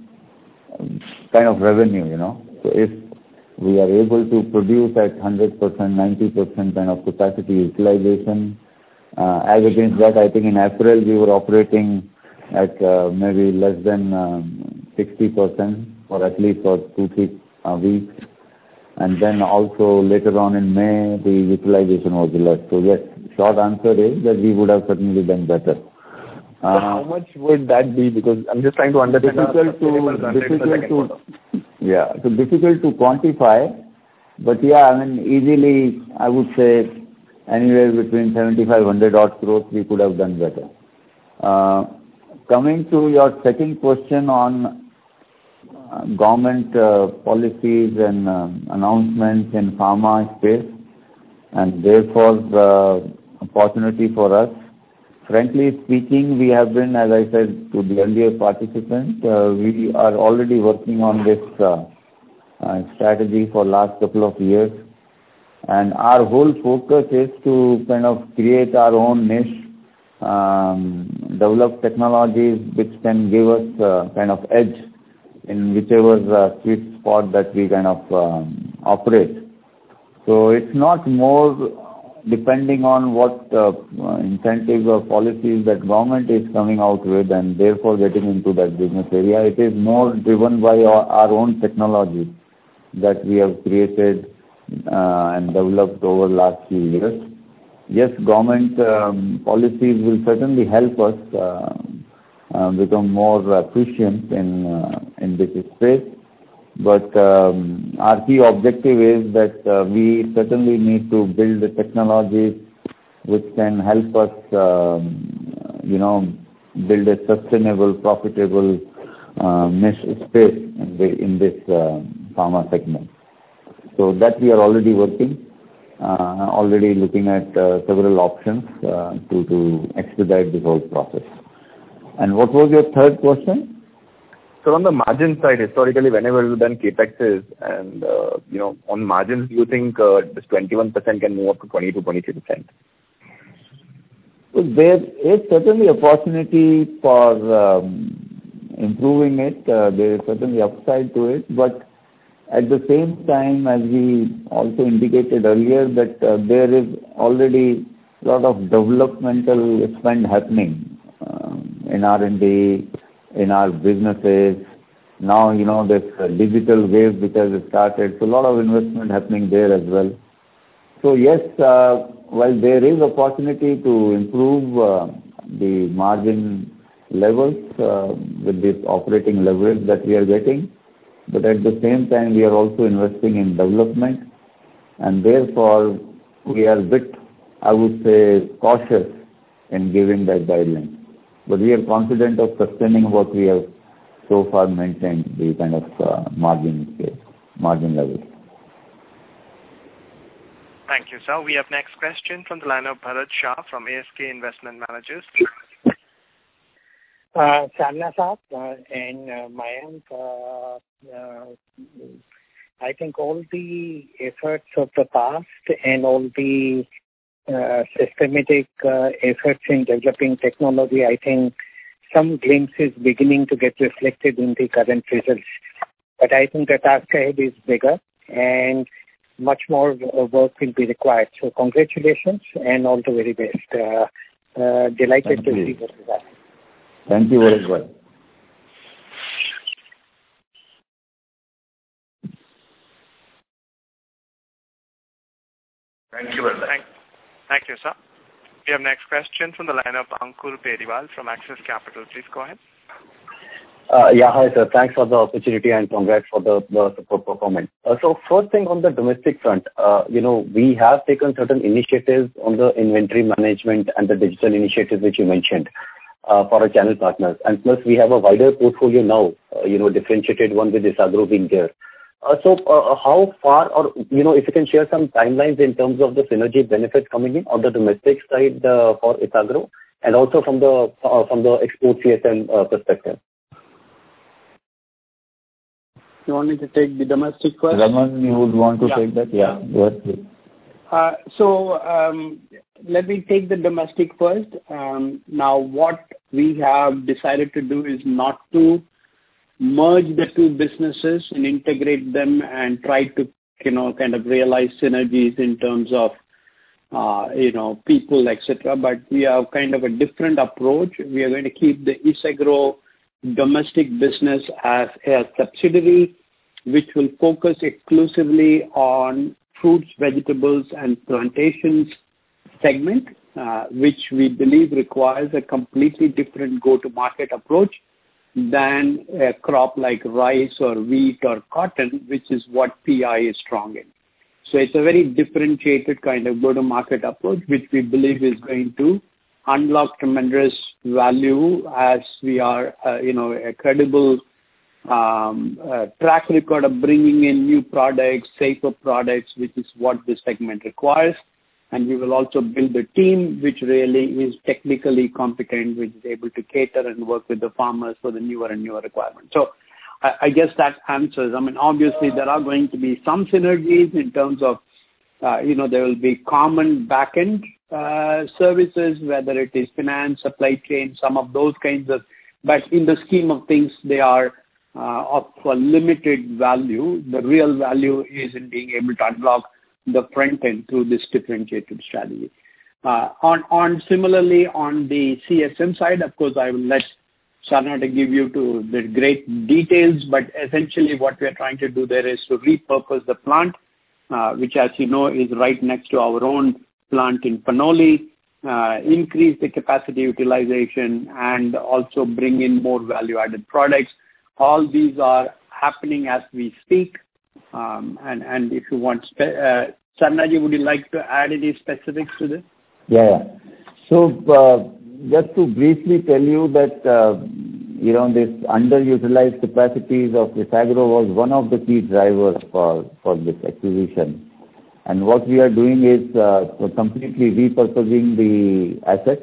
is kind of revenue, you know. So if we are able to produce at one hundred percent, ninety percent kind of capacity utilization, uh, as against that, I think in April we were operating at uh, maybe less than um, sixty percent or at least for two, three uh, weeks. And then also later on in May, the utilization was less. So yes, short answer is that we would have certainly done better. Uh, so how much would that be? Because I'm just trying to understand. Difficult to, difficult to, yeah, so difficult to quantify. But yeah, I mean, easily, I would say anywhere between seventy-five hundred odd crores, we could have done better. Uh, coming to your second question on uh, government uh, policies and uh, announcements in pharma space, and therefore the opportunity for us. Frankly speaking, we have been, as I said to the earlier participant, uh, we are already working on this uh, uh, strategy for last couple of years. And our whole focus is to kind of create our own niche, um, develop technologies which can give us uh, kind of edge in whichever uh, sweet spot that we kind of um, operate. So it's not more depending on what uh, incentives or policies that government is coming out with and therefore getting into that business area. It is more driven by our, our own technology that we have created uh, and developed over the last few years. Yes, government um, policies will certainly help us uh, uh, become more efficient in, uh, in this space. But um, our key objective is that uh, we certainly need to build the technologies which can help us, um, you know, build a sustainable, profitable uh, niche space in, the, in this uh, pharma segment. So that we are already working, uh, already looking at uh, several options uh, to, to expedite this whole process. And what was your third question? So on the margin side, historically, whenever we've done capexes and, uh, you know, on margins, do you think uh, this twenty-one percent can move up to twenty to twenty-three percent? Well, there is certainly opportunity for um, improving it. Uh, there is certainly upside to it. But at the same time, as we also indicated earlier, that uh, there is already a lot of developmental spend happening um, in R and D, in our businesses. Now, you know, this uh, digital wave which has started, so a lot of investment happening there as well. So yes, uh, while there is opportunity to improve uh, the margin levels uh, with this operating leverage that we are getting, but at the same time we are also investing in development, and therefore we are a bit, I would say, cautious in giving that guideline. But we are confident of sustaining what we have so far maintained, the kind of uh, margin scale, margin level. Thank you, sir. We have next question from the line of Bharat Shah from A S K Investment Managers. Uh, Sarna Saab uh, and uh, Mayank, uh, uh, I think all the efforts of the past and all the Uh, systematic uh, efforts in developing technology, I think some glimpses beginning to get reflected in the current results. But I think the task ahead is bigger and much more uh, work will be required. So congratulations and all the very best. Uh, uh, delighted Thank to you. see what is happening. Thank you very much. Thank you very much. Thank you, sir. We have next question from the line of Ankur Periwal from Axis Capital. Please go ahead. Uh, yeah, hi, sir. Thanks for the opportunity and congrats for the, the support performance. Uh, so first thing on the domestic front, uh, you know, we have taken certain initiatives on the inventory management and the digital initiatives which you mentioned uh, for our channel partners. And plus we have a wider portfolio now, uh, you know, differentiated one with Isagro being there. Uh, so uh, how far, or you know, if you can share some timelines in terms of the synergy benefits coming in on the domestic side uh, for Isagro, and also from the uh, from the export C S M uh, perspective. You want me to take the domestic first? Raman, you would want to yeah. take that? Yeah, go ahead, please. Uh, so um, let me take the domestic first. Um, now, what we have decided to do is not to merge the two businesses and integrate them and try to, you know, kind of realize synergies in terms of, uh, you know, people, et cetera. But we have kind of a different approach. We are going to keep the Isagro domestic business as a subsidiary, which will focus exclusively on fruits, vegetables, and plantations segment, uh, which we believe requires a completely different go-to-market approach than a crop like rice or wheat or cotton, which is what P I is strong in. So it's a very differentiated kind of go-to-market approach, which we believe is going to unlock tremendous value as we are, uh, you know, a credible um, uh, track record of bringing in new products, safer products, which is what this segment requires. And we will also build a team which really is technically competent, which is able to cater and work with the farmers for the newer and newer requirements. So I, I guess that answers. I mean, obviously there are going to be some synergies in terms of, uh, you know, there will be common back-end uh, services, whether it is finance, supply chain, some of those kinds of, but in the scheme of things, they are uh, of a limited value. The real value is in being able to unlock the front end through this differentiated strategy. Uh, on, on similarly on the C S M side, of course, I will let Sarna to give you to the great details, but essentially what we are trying to do there is to repurpose the plant, uh, which as you know is right next to our own plant in Panoli, uh, increase the capacity utilization and also bring in more value-added products. All these are happening as we speak. Um, and, and if you want, spe- uh, Sarnaji, would you like to add any specifics to this? Yeah, yeah. So, uh, just to briefly tell you that, uh, you know, this underutilized capacities of Isagro was one of the key drivers for, for this acquisition. And what we are doing is uh, completely repurposing the asset.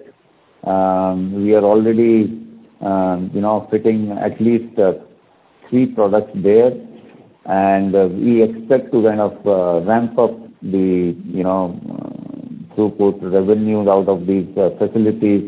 Um, we are already, um, you know, fitting at least uh, three products there. And uh, we expect to kind of uh, ramp up the, you know, uh, throughput revenues out of these uh, facilities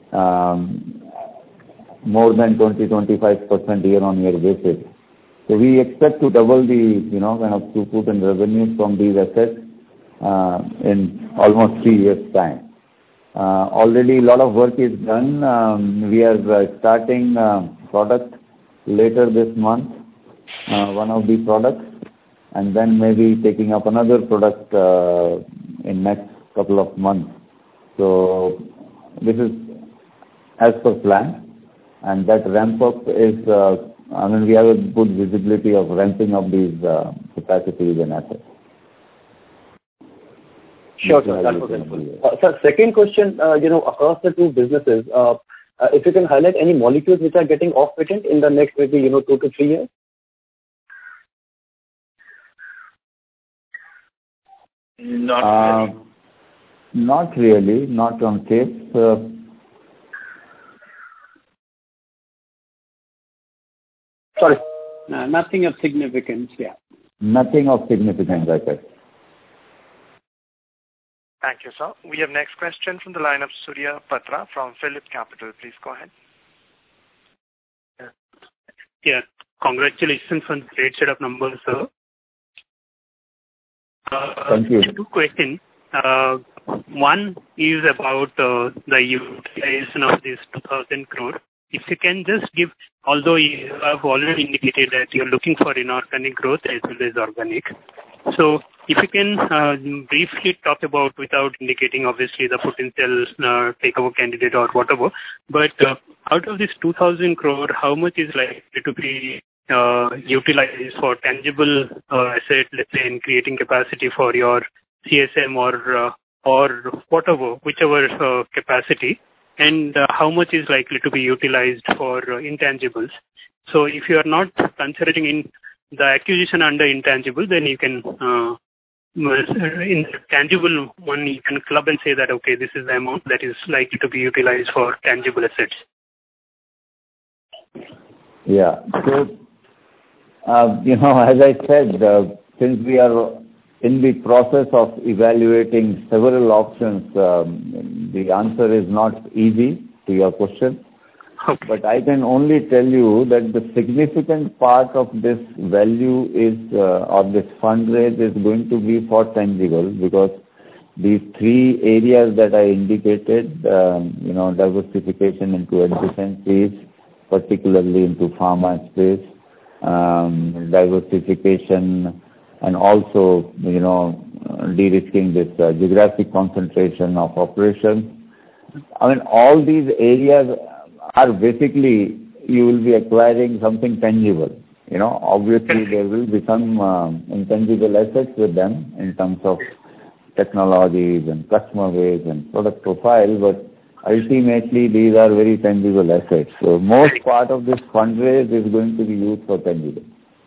um, more than twenty to twenty-five percent year-on-year basis. So we expect to double the, you know, kind of throughput and revenues from these assets uh, in almost three years' time. Uh, already a lot of work is done. Um, we are uh, starting uh, product later this month. Uh, one of the products, and then maybe taking up another product uh, in next couple of months. So this is as per plan, and that ramp up is, uh, I mean, we have a good visibility of ramping up these uh, capacities and assets. Sure, sir. That was helpful. Uh, sir, second question, uh, you know, across the two businesses, uh, uh, if you can highlight any molecules which are getting off patent in the next maybe, you know, two to three years? Not uh, really. Not really, not on case. Uh, Sorry. No, nothing of significance, yeah. Nothing of significance, I guess. Thank you, sir. We have next question from the line of Surya Patra from Phillip Capital. Please go ahead. Yeah, congratulations on the great set of numbers, sir. Uh, Thank you. Two questions. Uh, one is about uh, the utilization of this two thousand crore. If you can just give, although you have already indicated that you're looking for inorganic growth as well as organic. So if you can uh, briefly talk about, without indicating obviously the potential uh, takeover candidate or whatever, but uh, out of this two thousand crore, how much is likely to be uh, utilized for tangible uh, asset, let's say in creating capacity for your C S M or uh, or whatever, whichever uh, capacity, and uh, how much is likely to be utilized for uh, intangibles. So if you are not considering in the acquisition under intangible, then you can, uh, in tangible one, you can club and say that, okay, this is the amount that is likely to be utilized for tangible assets. Yeah. So, uh, you know, as I said, uh, since we are in the process of evaluating several options, um, the answer is not easy to your question. Okay. But I can only tell you that the significant part of this value is, uh, or this fundraise is going to be for tangible, because these three areas that I indicated, um, you know, diversification into adjacencies, particularly into pharma space, um, diversification, and also, you know, de-risking this uh, geographic concentration of operations. I mean, all these areas are basically, you will be acquiring something tangible. You know, obviously there will be some um, intangible assets with them in terms of technologies and customer base and product profile, but ultimately these are very tangible assets. So most part of this fundraise is going to be used for tangible.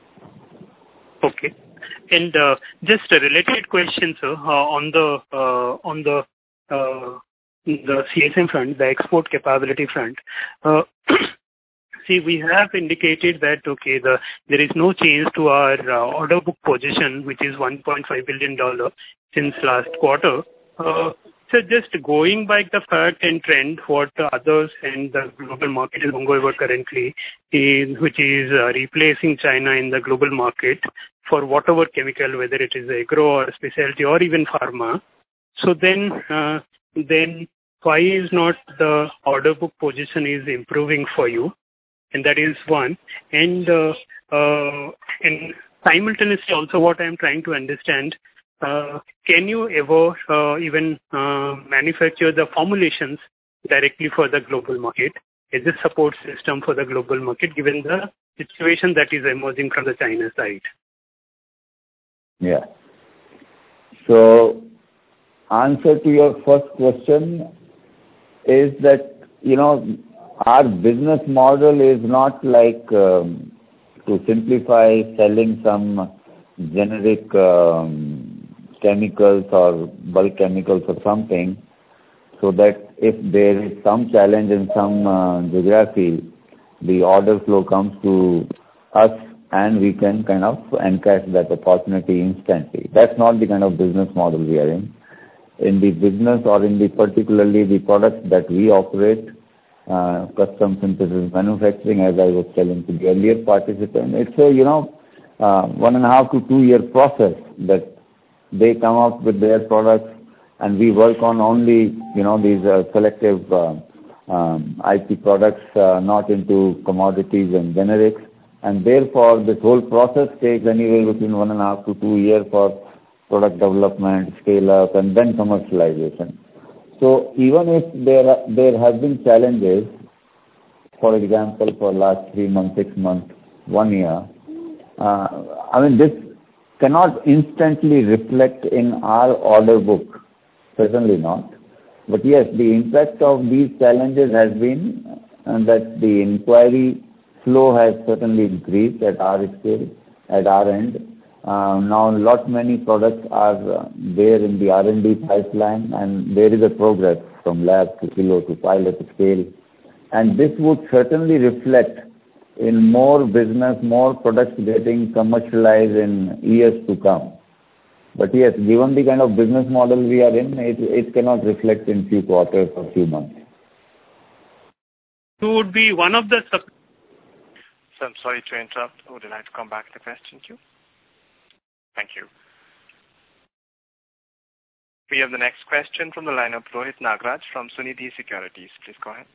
Okay. And uh, just a related question, sir, uh, on the uh, on the uh, the C S M front, the export capability front. Uh, see, we have indicated that, okay, the there is no change to our uh, order book position, which is one point five billion dollars since last quarter. Uh, so just going by the fact and trend, what others and the global market is going over currently, is, which is uh, replacing China in the global market for whatever chemical, whether it is agro or specialty or even pharma. So then, uh, then why is not the order book position is improving for you? And that is one. And uh, uh, and simultaneously also what I am trying to understand, uh, can you ever uh, even uh, manufacture the formulations directly for the global market as a support system for the global market, given the situation that is emerging from the China side? Yeah. So, answer to your first question is that, you know, our business model is not like, um, to simplify, selling some generic um, chemicals or bulk chemicals or something, so that if there is some challenge in some uh, geography, the order flow comes to us and we can kind of encash that opportunity instantly. That's not the kind of business model we are in. In the business, or in the particularly the products that we operate, uh, custom synthesis manufacturing, as I was telling to the earlier participant, it's a, you know, uh, one and a half to two year process that they come up with their products, and we work on only, you know, these uh, selective uh, um, I P products, uh, not into commodities and generics. And therefore, this whole process takes anywhere between one and a half to two years for product development, scale up, and then commercialization. So even if there are, there have been challenges, for example, for last three months, six months, one year, uh, I mean, this cannot instantly reflect in our order book, certainly not. But yes, the impact of these challenges has been uh, that the inquiry flow has certainly increased at our scale, at our end. Uh, now, lot many products are uh, there in the R and D pipeline, and there is a progress from lab to kilo to pilot scale. And this would certainly reflect in more business, more products getting commercialized in years to come. But yes, given the kind of business model we are in, it, it cannot reflect in few quarters or few months. Who would be one of the... Sub- so I'm sorry to interrupt. Would you like to come back to the question queue? Thank you. We have the next question from the line of Rohit Nagraj from Sunidhi Securities. Please go ahead.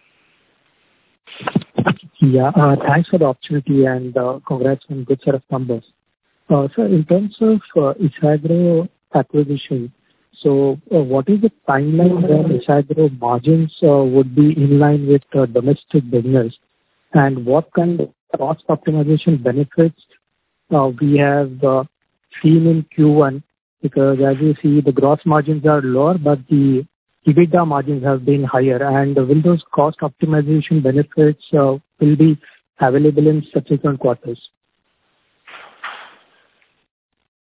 Yeah, uh, thanks for the opportunity, and uh, congrats on good set of numbers. Uh, sir, in terms of uh, Isagro acquisition, so uh, what is the timeline when Isagro margins uh, would be in line with uh, domestic business, and what kind of cost optimization benefits uh, we have uh, seen in Q one? Because as you see, the gross margins are lower, but the EBITDA margins have been higher, and will those cost optimization benefits uh, will be available in subsequent quarters?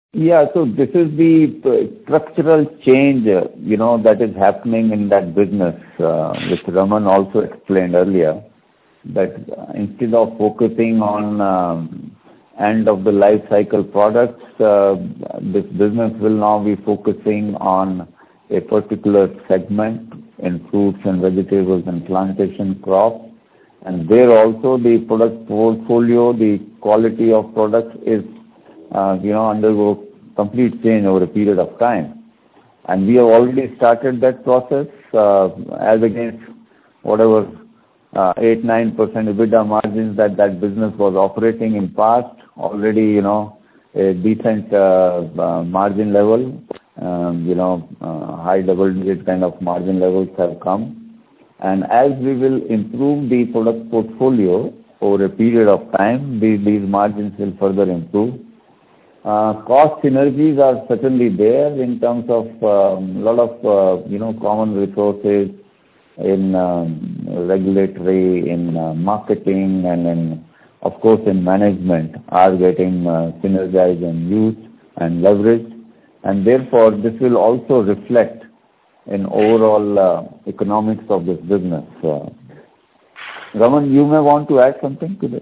Yeah, so this is the structural change, you know, that is happening in that business, uh, which Raman also explained earlier, that instead of focusing on um, end of the life cycle products, uh, this business will now be focusing on a particular segment in fruits and vegetables and plantation crops. And there also the product portfolio, the quality of products is, uh, you know, undergo complete change over a period of time. And we have already started that process uh, as against whatever uh, eight to nine percent EBITDA margins that that business was operating in past. Already, you know, a decent uh, uh, margin level, um, you know, uh, high double-digit kind of margin levels have come. And as we will improve the product portfolio over a period of time, these, these margins will further improve. Uh, cost synergies are certainly there in terms of a um, lot of, uh, you know, common resources in um, regulatory, in uh, marketing, and in, of course, in management are getting uh, synergized and used and leveraged. And therefore, this will also reflect in overall uh, economics of this business. Uh, Raman, you may want to add something to this.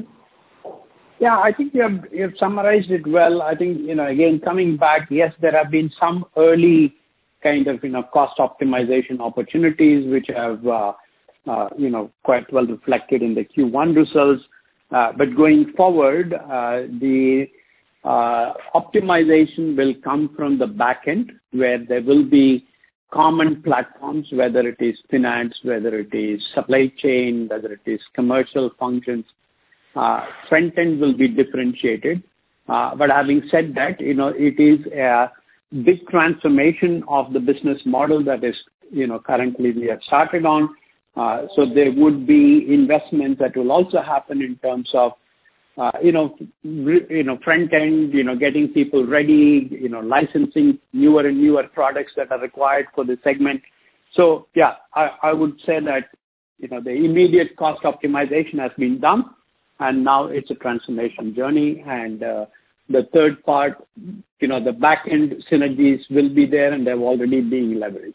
Yeah, I think you have, you have summarized it well. I think, you know, again, coming back, yes, there have been some early kind of, you know, cost optimization opportunities which have, uh, uh, you know, quite well reflected in the Q one results. Uh, but going forward, uh, the uh, optimization will come from the back end, where there will be common platforms, whether it is finance, whether it is supply chain, whether it is commercial functions. Uh, front end will be differentiated. Uh, but having said that, you know, it is a big transformation of the business model that is, you know, currently we have started on. Uh, so there would be investments that will also happen in terms of, uh, you know, re, you know, front end, you know, getting people ready, you know, licensing newer and newer products that are required for the segment. So yeah, I, I would say that, you know, the immediate cost optimization has been done, and now it's a transformation journey. And uh, the third part, you know, the back end synergies will be there, and they're already being leveraged.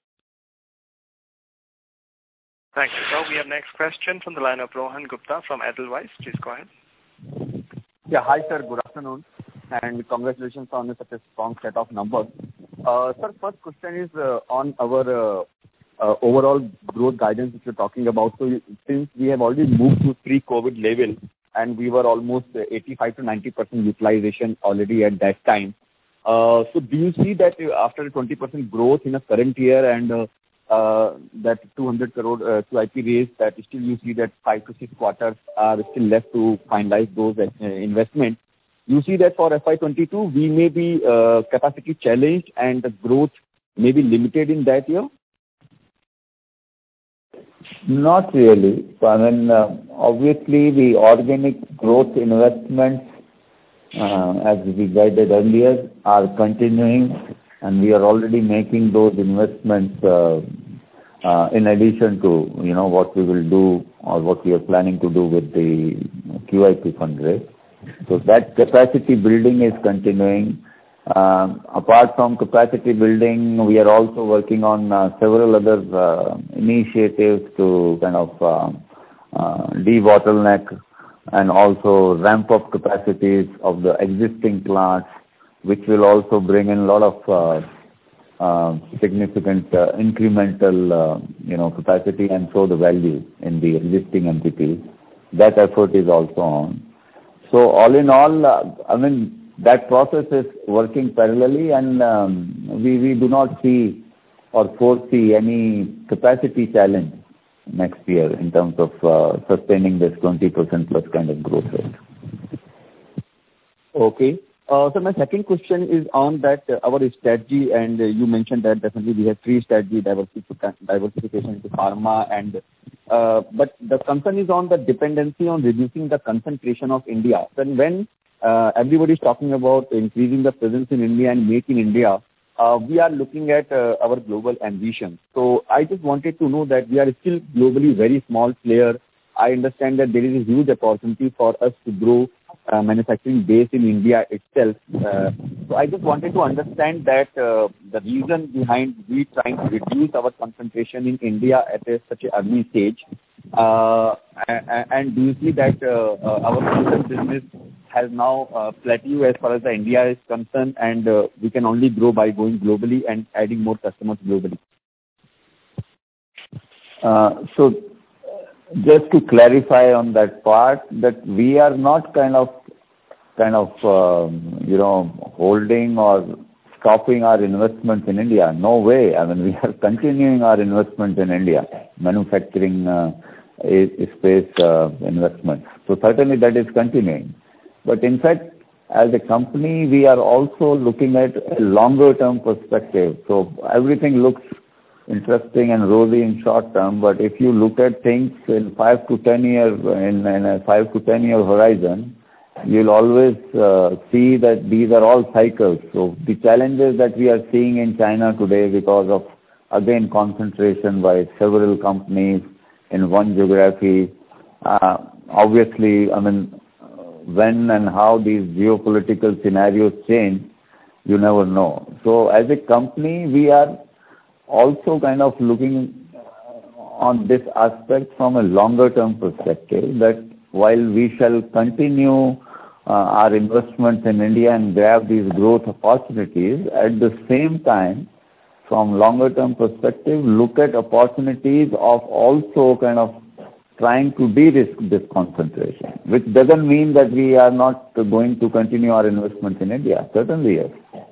Thank you, sir. We have next question from the line of Rohan Gupta from Edelweiss. Please go ahead. Yeah, hi, sir. Good afternoon, and congratulations on such a strong set of numbers. Uh, sir, first question is uh, on our uh, uh, overall growth guidance which you're talking about. So, since we have already moved to pre-COVID level, and we were almost eighty-five to ninety percent utilization already at that time. Uh, so, do you see that after twenty percent growth in the current year and uh, Uh, that two hundred crore uh, Q I P raise, that still you see that five to six quarters are still left to finalize those uh, investments. You see that for F Y twenty-two, we may be uh, capacity challenged and the growth may be limited in that year? Not really. I mean, uh, obviously the organic growth investments, uh, as we guided earlier, are continuing. And we are already making those investments uh, uh, in addition to, you know, what we will do or what we are planning to do with the Q I P fundraise. So that capacity building is continuing. Um, apart from capacity building, we are also working on uh, several other uh, initiatives to kind of uh, uh, de-bottleneck and also ramp up capacities of the existing plants, which will also bring in a lot of uh, uh, significant uh, incremental, uh, you know, capacity and show the value in the existing entities. That effort is also on. So all in all, uh, I mean, that process is working parallelly, and um, we, we do not see or foresee any capacity challenge next year in terms of uh, sustaining this twenty percent plus kind of growth rate. Okay. Uh, so my second question is on that uh, our strategy, and uh, you mentioned that definitely we have three strategy diversification, diversification into pharma, and uh, but the concern is on the dependency on reducing the concentration of India. Then when uh, everybody is talking about increasing the presence in India and make in India, uh, we are looking at uh, our global ambition. So I just wanted to know that we are still globally very small player. I understand that there is a huge opportunity for us to grow uh, manufacturing base in India itself. Uh, so I just wanted to understand that uh, the reason behind we trying to reduce our concentration in India at a, such an early stage. Uh, and, and do you see that uh, uh, our current business has now uh, plateaued as far as the India is concerned, and uh, we can only grow by going globally and adding more customers globally? Uh, so just to clarify on that part, that we are not kind of kind of um, you know holding or stopping our investments in India. No way. I mean, we are continuing our investment in India, manufacturing uh, a, a space uh, investment. So certainly that is continuing. But in fact, as a company, we are also looking at a longer term perspective. So everything looks interesting and rosy in short term, but if you look at things in five to ten years, in, in a five to ten year horizon, you'll always uh, see that these are all cycles. So the challenges that we are seeing in China today because of, again, concentration by several companies in one geography, uh, obviously, I mean, when and how these geopolitical scenarios change, you never know. So as a company, we are also kind of looking on this aspect from a longer term perspective, that while we shall continue uh, our investments in India and grab these growth opportunities, at the same time, from longer term perspective, look at opportunities of also kind of trying to de-risk this concentration, which doesn't mean that we are not going to continue our investments in India. Certainly, yes.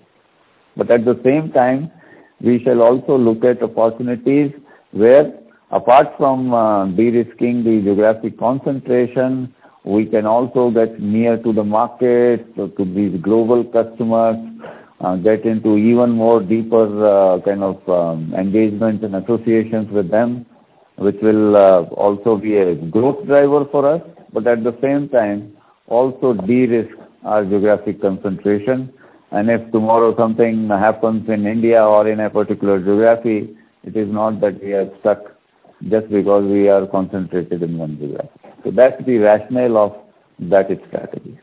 But at the same time, we shall also look at opportunities where, apart from uh, de-risking the geographic concentration, we can also get near to the market, to, to these global customers, uh, get into even more deeper uh, kind of um, engagements and associations with them, which will uh, also be a growth driver for us, but at the same time also de-risk our geographic concentration. And if tomorrow something happens in India or in a particular geography, it is not that we are stuck just because we are concentrated in one geography. So that's the rationale of that strategy.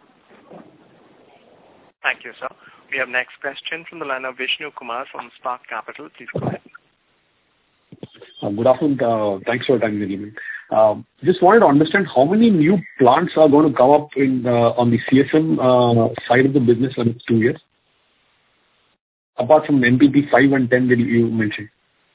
Thank you, sir. We have next question from the line of Vishnu Kumar from Spark Capital. Please go ahead. Uh, good afternoon. Uh, thanks for your time, gentlemen. Uh, just wanted to understand how many new plants are going to come up in uh, on the C S M uh, side of the business in the next two years, apart from M P P five and ten that you mentioned.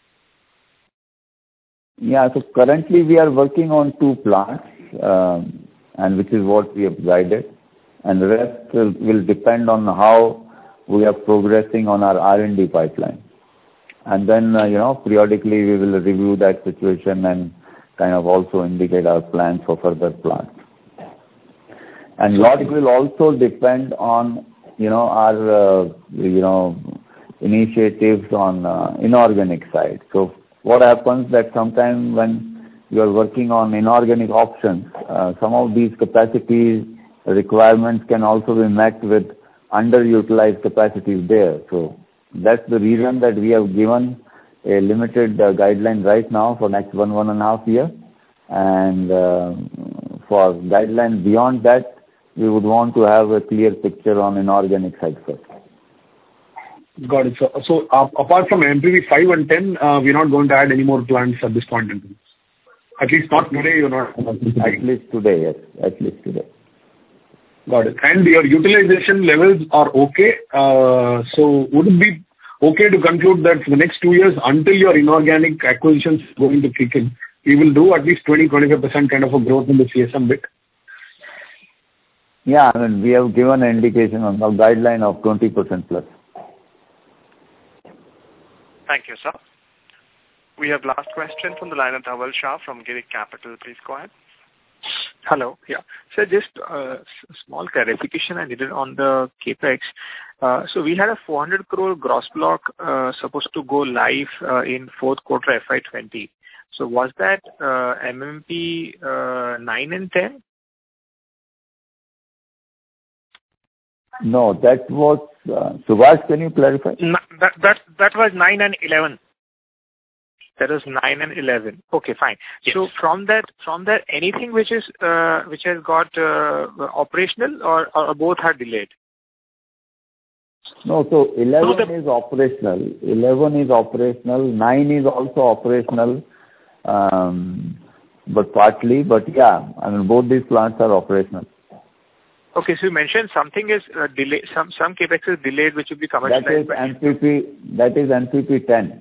Yeah, so currently we are working on two plants, um, and which is what we have guided, and the rest will, will depend on how we are progressing on our R and D pipeline. And then, uh, you know, periodically we will review that situation and kind of also indicate our plans for further plants. And a lot will also depend on, you know, our, uh, you know, initiatives on uh, inorganic side. So what happens that sometimes when you are working on inorganic options, uh, some of these capacity requirements can also be met with underutilized capacities there. So that's the reason that we have given a limited uh, guideline right now for next one, one and a half year. And uh, for guidelines beyond that, we would want to have a clear picture on inorganic side first. Got it. So, so uh, apart from M P P five and ten, uh, we're not going to add any more plants at this point in time. At least not today, you're not. At least today, yes. At least today. Got it. And your utilization levels are okay. Uh, so would it be okay to conclude that for the next two years, until your inorganic acquisitions going to kick in, we will do at least twenty to twenty-five percent kind of a growth in the C S M bit? Yeah, I mean, we have given an indication on the guideline of twenty percent plus. Thank you, sir. We have last question from the line of Dhaval Shah from Girik Capital. Please go ahead. Hello. Yeah. So just a uh, small clarification I needed on the CapEx. Uh, so we had a four hundred crore gross block uh, supposed to go live uh, in fourth quarter F Y twenty. So was that uh, M M P uh, nine and ten? No, that was, uh, Subhash, can you clarify? No, that, that, that was nine and eleven. That was nine and eleven. Okay, fine. Yes. So from that, from that, anything which is uh, which has got uh, operational or, or both are delayed? No, so eleven is operational. eleven is operational. nine is also operational, um, but partly. But yeah, I mean both these plants are operational. Okay, so you mentioned something is uh, delayed. Some some capex is delayed, which will be commercialized. That is by M P P. That is M P P ten.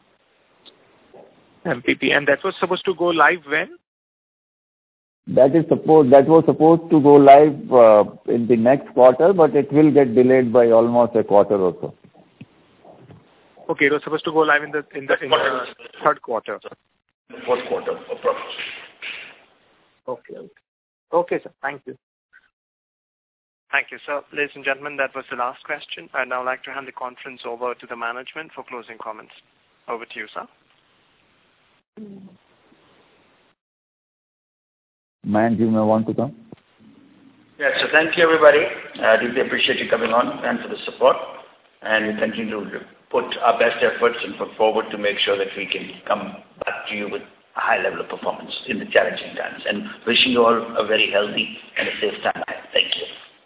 M P P, and that was supposed to go live when? That is supposed that was supposed to go live uh, in the next quarter, but it will get delayed by almost a quarter or so. Okay, it was supposed to go live in the in the, in the third quarter. Fourth quarter, approximately. Okay, okay, okay, sir. Thank you. Thank you, sir. Ladies and gentlemen, that was the last question. I'd now like to hand the conference over to the management for closing comments. Over to you, sir. Man, you may want to come. Yeah, so thank you, everybody. I really appreciate you coming on and for the support. And we continue to put our best efforts and put forward to make sure that we can come back to you with a high level of performance in the challenging times. And wishing you all a very healthy and a safe time. Thank you.